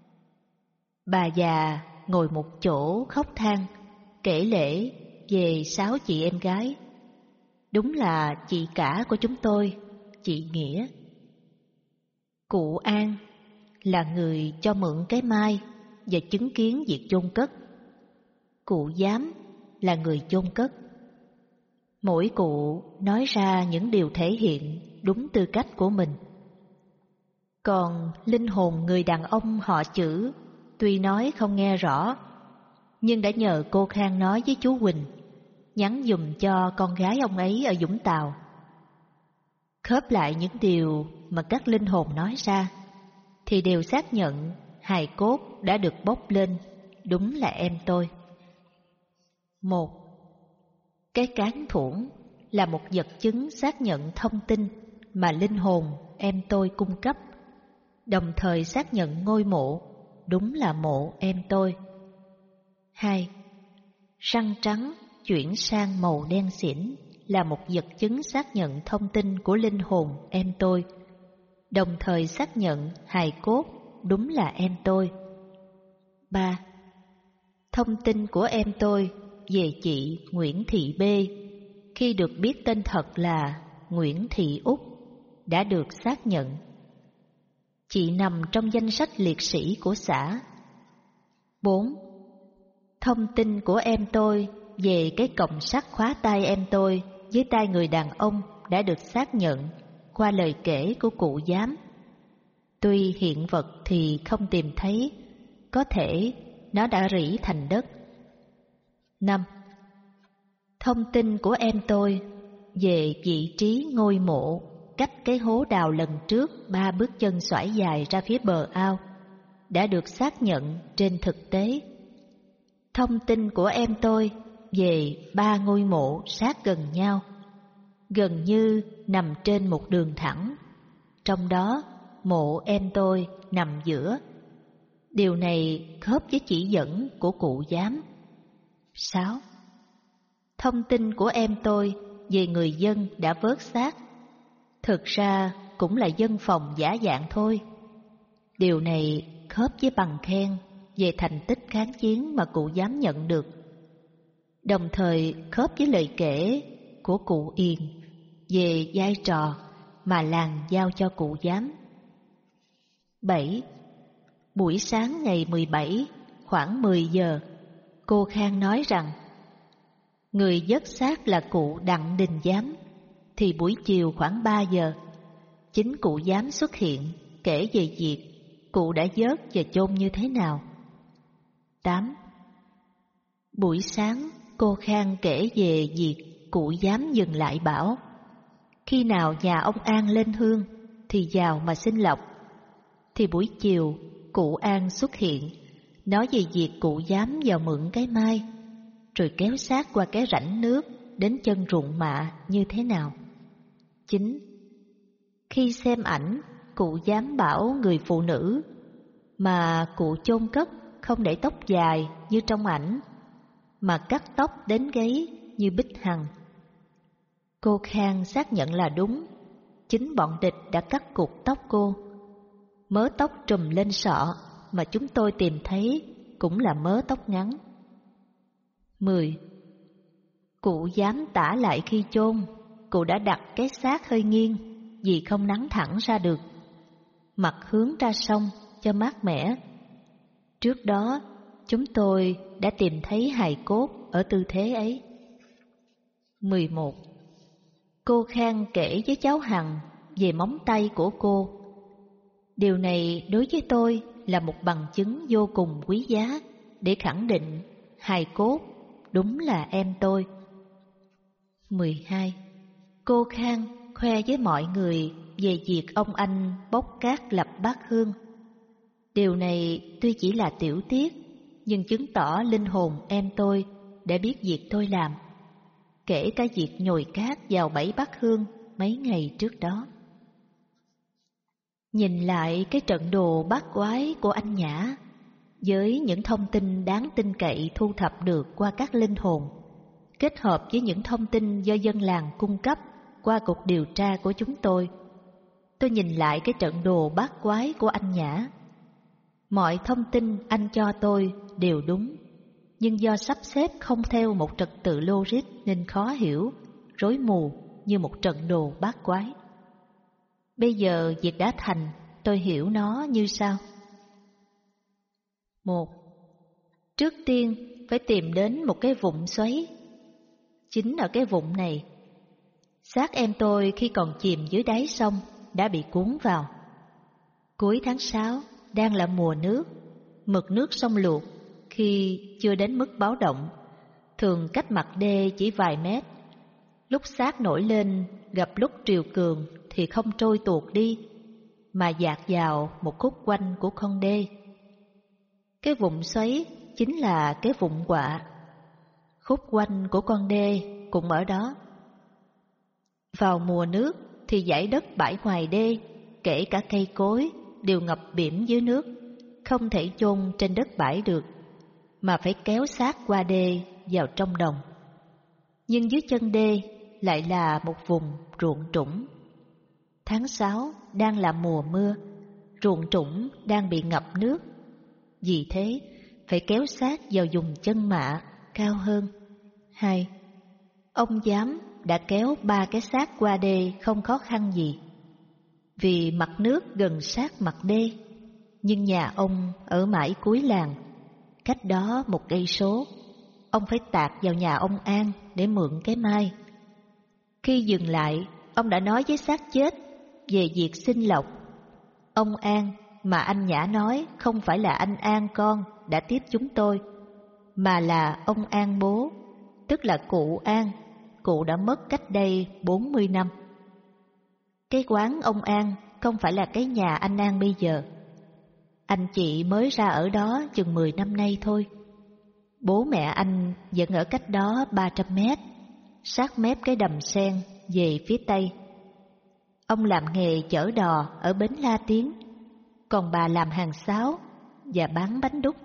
Bà già ngồi một chỗ khóc than, kể lể về sáu chị em gái. Đúng là chị cả của chúng tôi, chị Nghĩa. Cụ An là người cho mượn cái mai và chứng kiến việc chôn cất. Cụ Giám là người chôn cất. Mỗi cụ nói ra những điều thể hiện đúng tư cách của mình. Còn linh hồn người đàn ông họ Chữ tuy nói không nghe rõ, nhưng đã nhờ cô Khang nói với chú Quỳnh, nhắn giùm cho con gái ông ấy ở Vũng Tàu. Khớp lại những điều mà các linh hồn nói ra, thì đều xác nhận hài cốt đã được bốc lên, đúng là em tôi. Một, cái cán thủng là một vật chứng xác nhận thông tin mà linh hồn em tôi cung cấp, đồng thời xác nhận ngôi mộ đúng là mộ em tôi. Hai, răng trắng chuyển sang màu đen xỉn là một vật chứng xác nhận thông tin của linh hồn em tôi, đồng thời xác nhận hài cốt đúng là em tôi. Ba, thông tin của em tôi về chị Nguyễn Thị B khi được biết tên thật là Nguyễn Thị Út đã được xác nhận. Chị nằm trong danh sách liệt sĩ của xã. Bốn, thông tin của em tôi về cái còng sắt khóa tay em tôi với tay người đàn ông đã được xác nhận qua lời kể của cụ Giám. Tuy hiện vật thì không tìm thấy, có thể nó đã rỉ thành đất. Năm, thông tin của em tôi về vị trí ngôi mộ cách cái hố đào lần trước ba bước chân xoải dài ra phía bờ ao đã được xác nhận trên thực tế. Thông tin của em tôi về ba ngôi mộ sát gần nhau, gần như nằm trên một đường thẳng, trong đó mộ em tôi nằm giữa. Điều này khớp với chỉ dẫn của cụ Giám. Sáu, thông tin của em tôi về người dân đã vớt xác, thực ra cũng là dân phòng giả dạng thôi. Điều này khớp với bằng khen về thành tích kháng chiến mà cụ Giám nhận được, đồng thời khớp với lời kể của cụ Yên về vai trò mà làng giao cho cụ Giám. Bảy, buổi sáng ngày mười bảy khoảng mười giờ, cô Khang nói rằng người vớt xác là cụ Đặng Đình Giám, thì buổi chiều khoảng ba giờ, chính cụ Giám xuất hiện kể về việc cụ đã vớt và chôn như thế nào. Tám, buổi sáng cô Khang kể về việc cụ Giám dừng lại bảo khi nào nhà ông An lên hương thì vào mà xin lộc. Thì buổi chiều cụ An xuất hiện nói về việc cụ Giám vào mượn cái mai, rồi kéo xác qua cái rãnh nước đến chân ruộng mạ như thế nào. Chín, khi xem ảnh, cụ Giám bảo người phụ nữ mà cụ chôn cất không để tóc dài như trong ảnh, mà cắt tóc đến gáy như Bích Hằng. Cô Khang xác nhận là đúng, chính bọn địch đã cắt cụt tóc cô. Mớ tóc trùm lên sọ mà chúng tôi tìm thấy cũng là mớ tóc ngắn. Mười, cụ Giám tả lại khi chôn, cụ đã đặt cái xác hơi nghiêng vì không nắng thẳng ra được, mặt hướng ra sông cho mát mẻ. Trước đó, chúng tôi đã tìm thấy hài cốt ở tư thế ấy. mười một. Cô Khang kể với cháu Hằng về móng tay của cô. Điều này đối với tôi là một bằng chứng vô cùng quý giá để khẳng định hài cốt đúng là em tôi. mười hai. Cô Khang khoe với mọi người về việc ông anh bốc cát lập bát hương. Điều này tuy chỉ là tiểu tiết, nhưng chứng tỏ linh hồn em tôi đã biết việc tôi làm, kể cả việc nhồi cát vào bảy bát hương mấy ngày trước đó. Nhìn lại cái trận đồ bát quái của anh Nhã, với những thông tin đáng tin cậy thu thập được qua các linh hồn, kết hợp với những thông tin do dân làng cung cấp qua cuộc điều tra của chúng tôi, tôi nhìn lại cái trận đồ bát quái của anh Nhã. Mọi thông tin anh cho tôi đều đúng, nhưng do sắp xếp không theo một trật tự logic nên khó hiểu, rối mù như một trận đồ bát quái. Bây giờ việc đã thành, tôi hiểu nó như sau. Một. Trước tiên phải tìm đến một cái vụn xoáy. Chính ở cái vụn này, xác em tôi khi còn chìm dưới đáy sông đã bị cuốn vào. Cuối tháng sáu đang là mùa nước, mực nước sông Luộc khi chưa đến mức báo động, thường cách mặt đê chỉ vài mét. Lúc xác nổi lên, gặp lúc triều cường thì không trôi tuột đi, mà dạt vào một khúc quanh của con đê. Cái vụn xoáy chính là cái vụn quạ. Khúc quanh của con đê cũng ở đó. Vào mùa nước thì dãy đất bãi ngoài đê, kể cả cây cối, đều ngập bỉm dưới nước, không thể chôn trên đất bãi được, mà phải kéo xác qua đê vào trong đồng. Nhưng dưới chân đê lại là một vùng ruộng trũng. Tháng sáu đang là mùa mưa, ruộng trũng đang bị ngập nước. Vì thế, phải kéo xác vào vùng chân mạ cao hơn. Hai. Ông giám đã kéo ba cái xác qua đê không khó khăn gì. Vì mặt nước gần sát mặt đê, nhưng nhà ông ở mãi cuối làng, cách đó một cây số. Ông phải tạt vào nhà ông An để mượn cái mai. Khi dừng lại, ông đã nói với xác chết về việc sinh lộc. Ông An mà anh Nhã nói không phải là anh An con đã tiếp chúng tôi, mà là ông An bố, tức là cụ An. Cụ đã mất cách đây bốn mươi năm. Cái quán ông An không phải là cái nhà anh An bây giờ. Anh chị mới ra ở đó chừng mười năm nay thôi. Bố mẹ anh vẫn ở cách đó ba trăm mét, sát mép cái đầm sen về phía tây. Ông làm nghề chở đò ở bến La Tiến, còn bà làm hàng sáo và bán bánh đúc.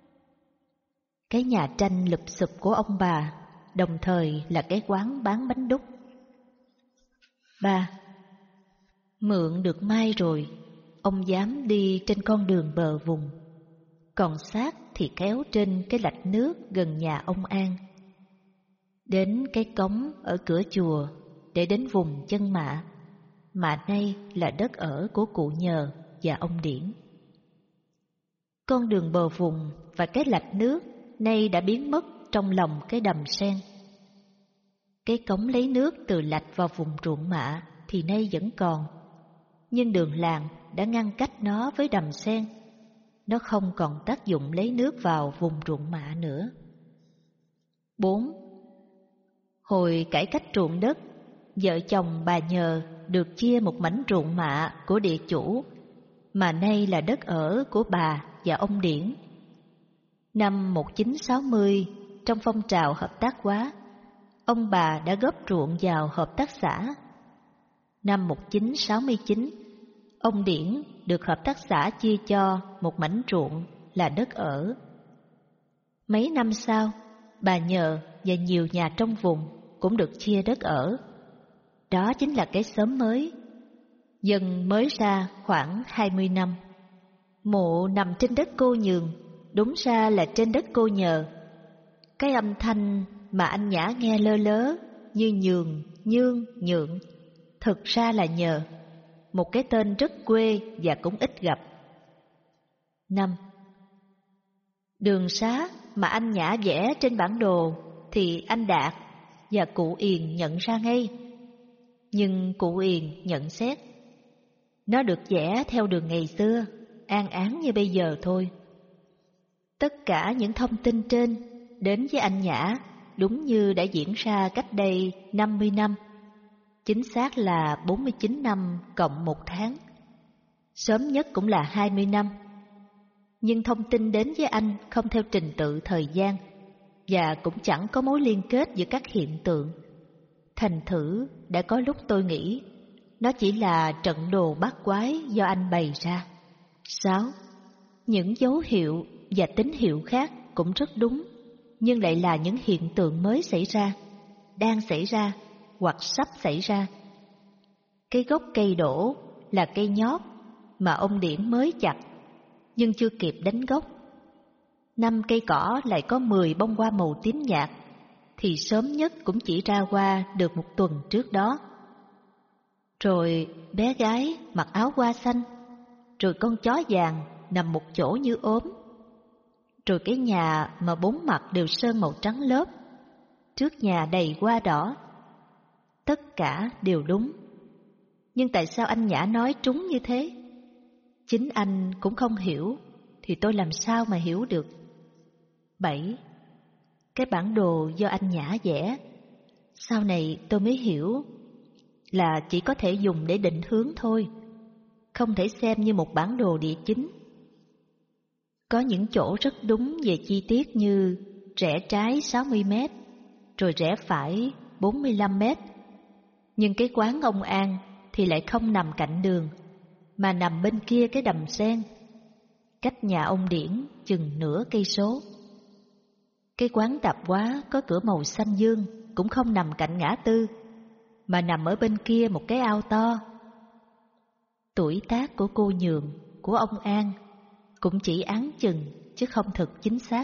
Cái nhà tranh lụp xụp của ông bà đồng thời là cái quán bán bánh đúc. Ba. Mượn được mai rồi, ông dám đi trên con đường bờ vùng, còn xác thì kéo trên cái lạch nước gần nhà ông An. Đến cái cống ở cửa chùa để đến vùng chân mạ, mà nay là đất ở của cụ Nhờ và ông Điển. Con đường bờ vùng và cái lạch nước nay đã biến mất trong lòng cái đầm sen. Cái cống lấy nước từ lạch vào vùng ruộng mạ thì nay vẫn còn, nhưng đường làng đã ngăn cách nó với đầm sen. Nó không còn tác dụng lấy nước vào vùng ruộng mạ nữa. Bốn. Hồi cải cách ruộng đất, vợ chồng bà Nhờ được chia một mảnh ruộng mạ của địa chủ, mà nay là đất ở của bà và ông Điển. Năm một nghìn chín trăm sáu mươi, trong phong trào hợp tác hóa, ông bà đã góp ruộng vào hợp tác xã. Năm một nghìn chín trăm sáu mươi chín, ông Điển được hợp tác xã chia cho một mảnh ruộng là đất ở. Mấy năm sau, bà Nhờ và nhiều nhà trong vùng cũng được chia đất ở. Đó chính là cái xóm mới. Dân mới ra khoảng hai mươi năm. Mộ nằm trên đất cô Nhường, đúng ra là trên đất cô Nhờ. Cái âm thanh mà anh Nhã nghe lơ lớ như Nhường, Nhương, Nhượng, thực ra là Nhờ, một cái tên rất quê và cũng ít gặp. Năm. Đường xá mà anh Nhã vẽ trên bản đồ thì anh Đạt và cụ Yền nhận ra ngay. Nhưng cụ Yền nhận xét, nó được vẽ theo đường ngày xưa, an áng như bây giờ thôi. Tất cả những thông tin trên đến với anh Nhã đúng như đã diễn ra cách đây năm mươi năm, chính xác là bốn mươi chín năm cộng một tháng, sớm nhất cũng là hai mươi năm. Nhưng thông tin đến với anh không theo trình tự thời gian và cũng chẳng có mối liên kết giữa các hiện tượng. Thành thử đã có lúc tôi nghĩ nó chỉ là trận đồ bát quái do anh bày ra. Sáu. Những dấu hiệu và tín hiệu khác cũng rất đúng, nhưng lại là những hiện tượng mới xảy ra, đang xảy ra hoặc sắp xảy ra. Cái gốc cây đổ là cây nhót mà ông Điển mới chặt, nhưng chưa kịp đánh gốc. Năm cây cỏ lại có mười bông hoa màu tím nhạt, thì sớm nhất cũng chỉ ra hoa được một tuần trước đó. Rồi bé gái mặc áo hoa xanh, rồi con chó vàng nằm một chỗ như ốm, rồi cái nhà mà bốn mặt đều sơn màu trắng lớp, trước nhà đầy hoa đỏ. Tất cả đều đúng. Nhưng tại sao anh Nhã nói trúng như thế? Chính anh cũng không hiểu, thì tôi làm sao mà hiểu được? Bảy. Cái bản đồ do anh Nhã vẽ, sau này tôi mới hiểu là chỉ có thể dùng để định hướng thôi, không thể xem như một bản đồ địa chính. Có những chỗ rất đúng về chi tiết như rẽ trái sáu mươi mét, rồi rẽ phải bốn mươi lăm mét. Nhưng cái quán ông An thì lại không nằm cạnh đường, mà nằm bên kia cái đầm sen, cách nhà ông Điển chừng nửa cây số. Cái quán tạp hóa có cửa màu xanh dương cũng không nằm cạnh ngã tư, mà nằm ở bên kia một cái ao to. Tuổi tác của cô Nhường, của ông An cũng chỉ áng chừng chứ không thực chính xác.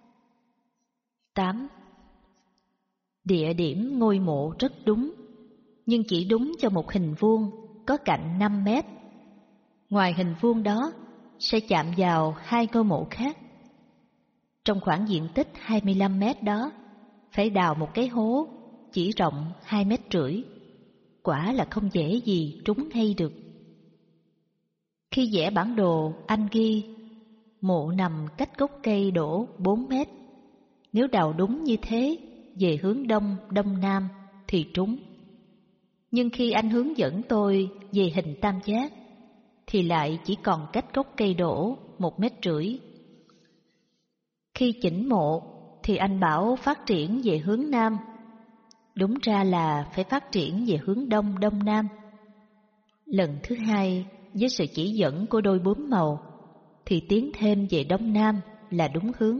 Tám. Địa điểm ngôi mộ rất đúng, nhưng chỉ đúng cho một hình vuông có cạnh năm mét. Ngoài hình vuông đó sẽ chạm vào hai ngôi mộ khác. Trong khoảng diện tích hai mươi lăm mét đó, phải đào một cái hố chỉ rộng hai mét rưỡi. Quả là không dễ gì trúng ngay được. Khi vẽ bản đồ, anh ghi mộ nằm cách gốc cây đổ bốn mét. Nếu đào đúng như thế, về hướng đông, đông nam thì trúng. Nhưng khi anh hướng dẫn tôi về hình tam giác, thì lại chỉ còn cách gốc cây đổ một mét rưỡi. Khi chỉnh mộ thì anh bảo phát triển về hướng nam. Đúng ra là phải phát triển về hướng đông, đông nam. Lần thứ hai, với sự chỉ dẫn của đôi bướm màu, thì tiến thêm về đông nam là đúng hướng.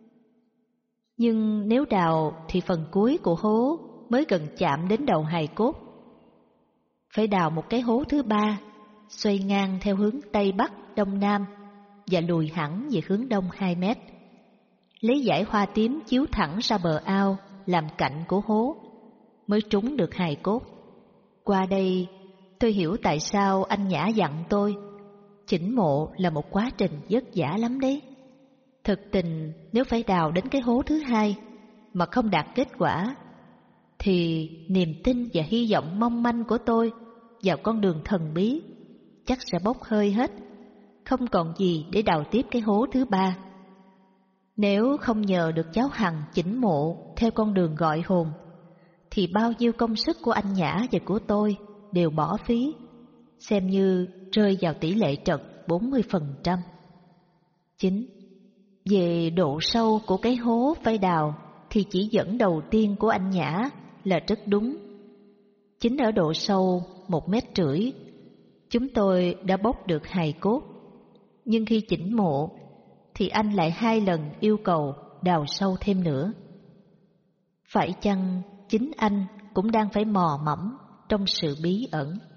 Nhưng nếu đào thì phần cuối của hố mới gần chạm đến đầu hài cốt. Phải đào một cái hố thứ ba, xoay ngang theo hướng Tây Bắc, Đông Nam và lùi hẳn về hướng đông hai mét. Lấy dải hoa tím chiếu thẳng ra bờ ao làm cạnh của hố, mới trúng được hài cốt. Qua đây, tôi hiểu tại sao anh Nhã dặn tôi, chỉnh mộ là một quá trình vất vả lắm đấy. Thực tình, nếu phải đào đến cái hố thứ hai mà không đạt kết quả, thì niềm tin và hy vọng mong manh của tôi vào con đường thần bí chắc sẽ bốc hơi hết, không còn gì để đào tiếp cái hố thứ ba. Nếu không nhờ được cháu Hằng chỉnh mộ theo con đường gọi hồn, thì bao nhiêu công sức của anh Nhã và của tôi đều bỏ phí, xem như rơi vào tỷ lệ trật bốn mươi phần trăm. Chín. Về độ sâu của cái hố phải đào thì chỉ dẫn đầu tiên của anh Nhã là rất đúng. Chính ở độ sâu một mét rưỡi, chúng tôi đã bốc được hài cốt. Nhưng khi chỉnh mộ thì anh lại hai lần yêu cầu đào sâu thêm nữa. Phải chăng chính anh cũng đang phải mò mẫm trong sự bí ẩn?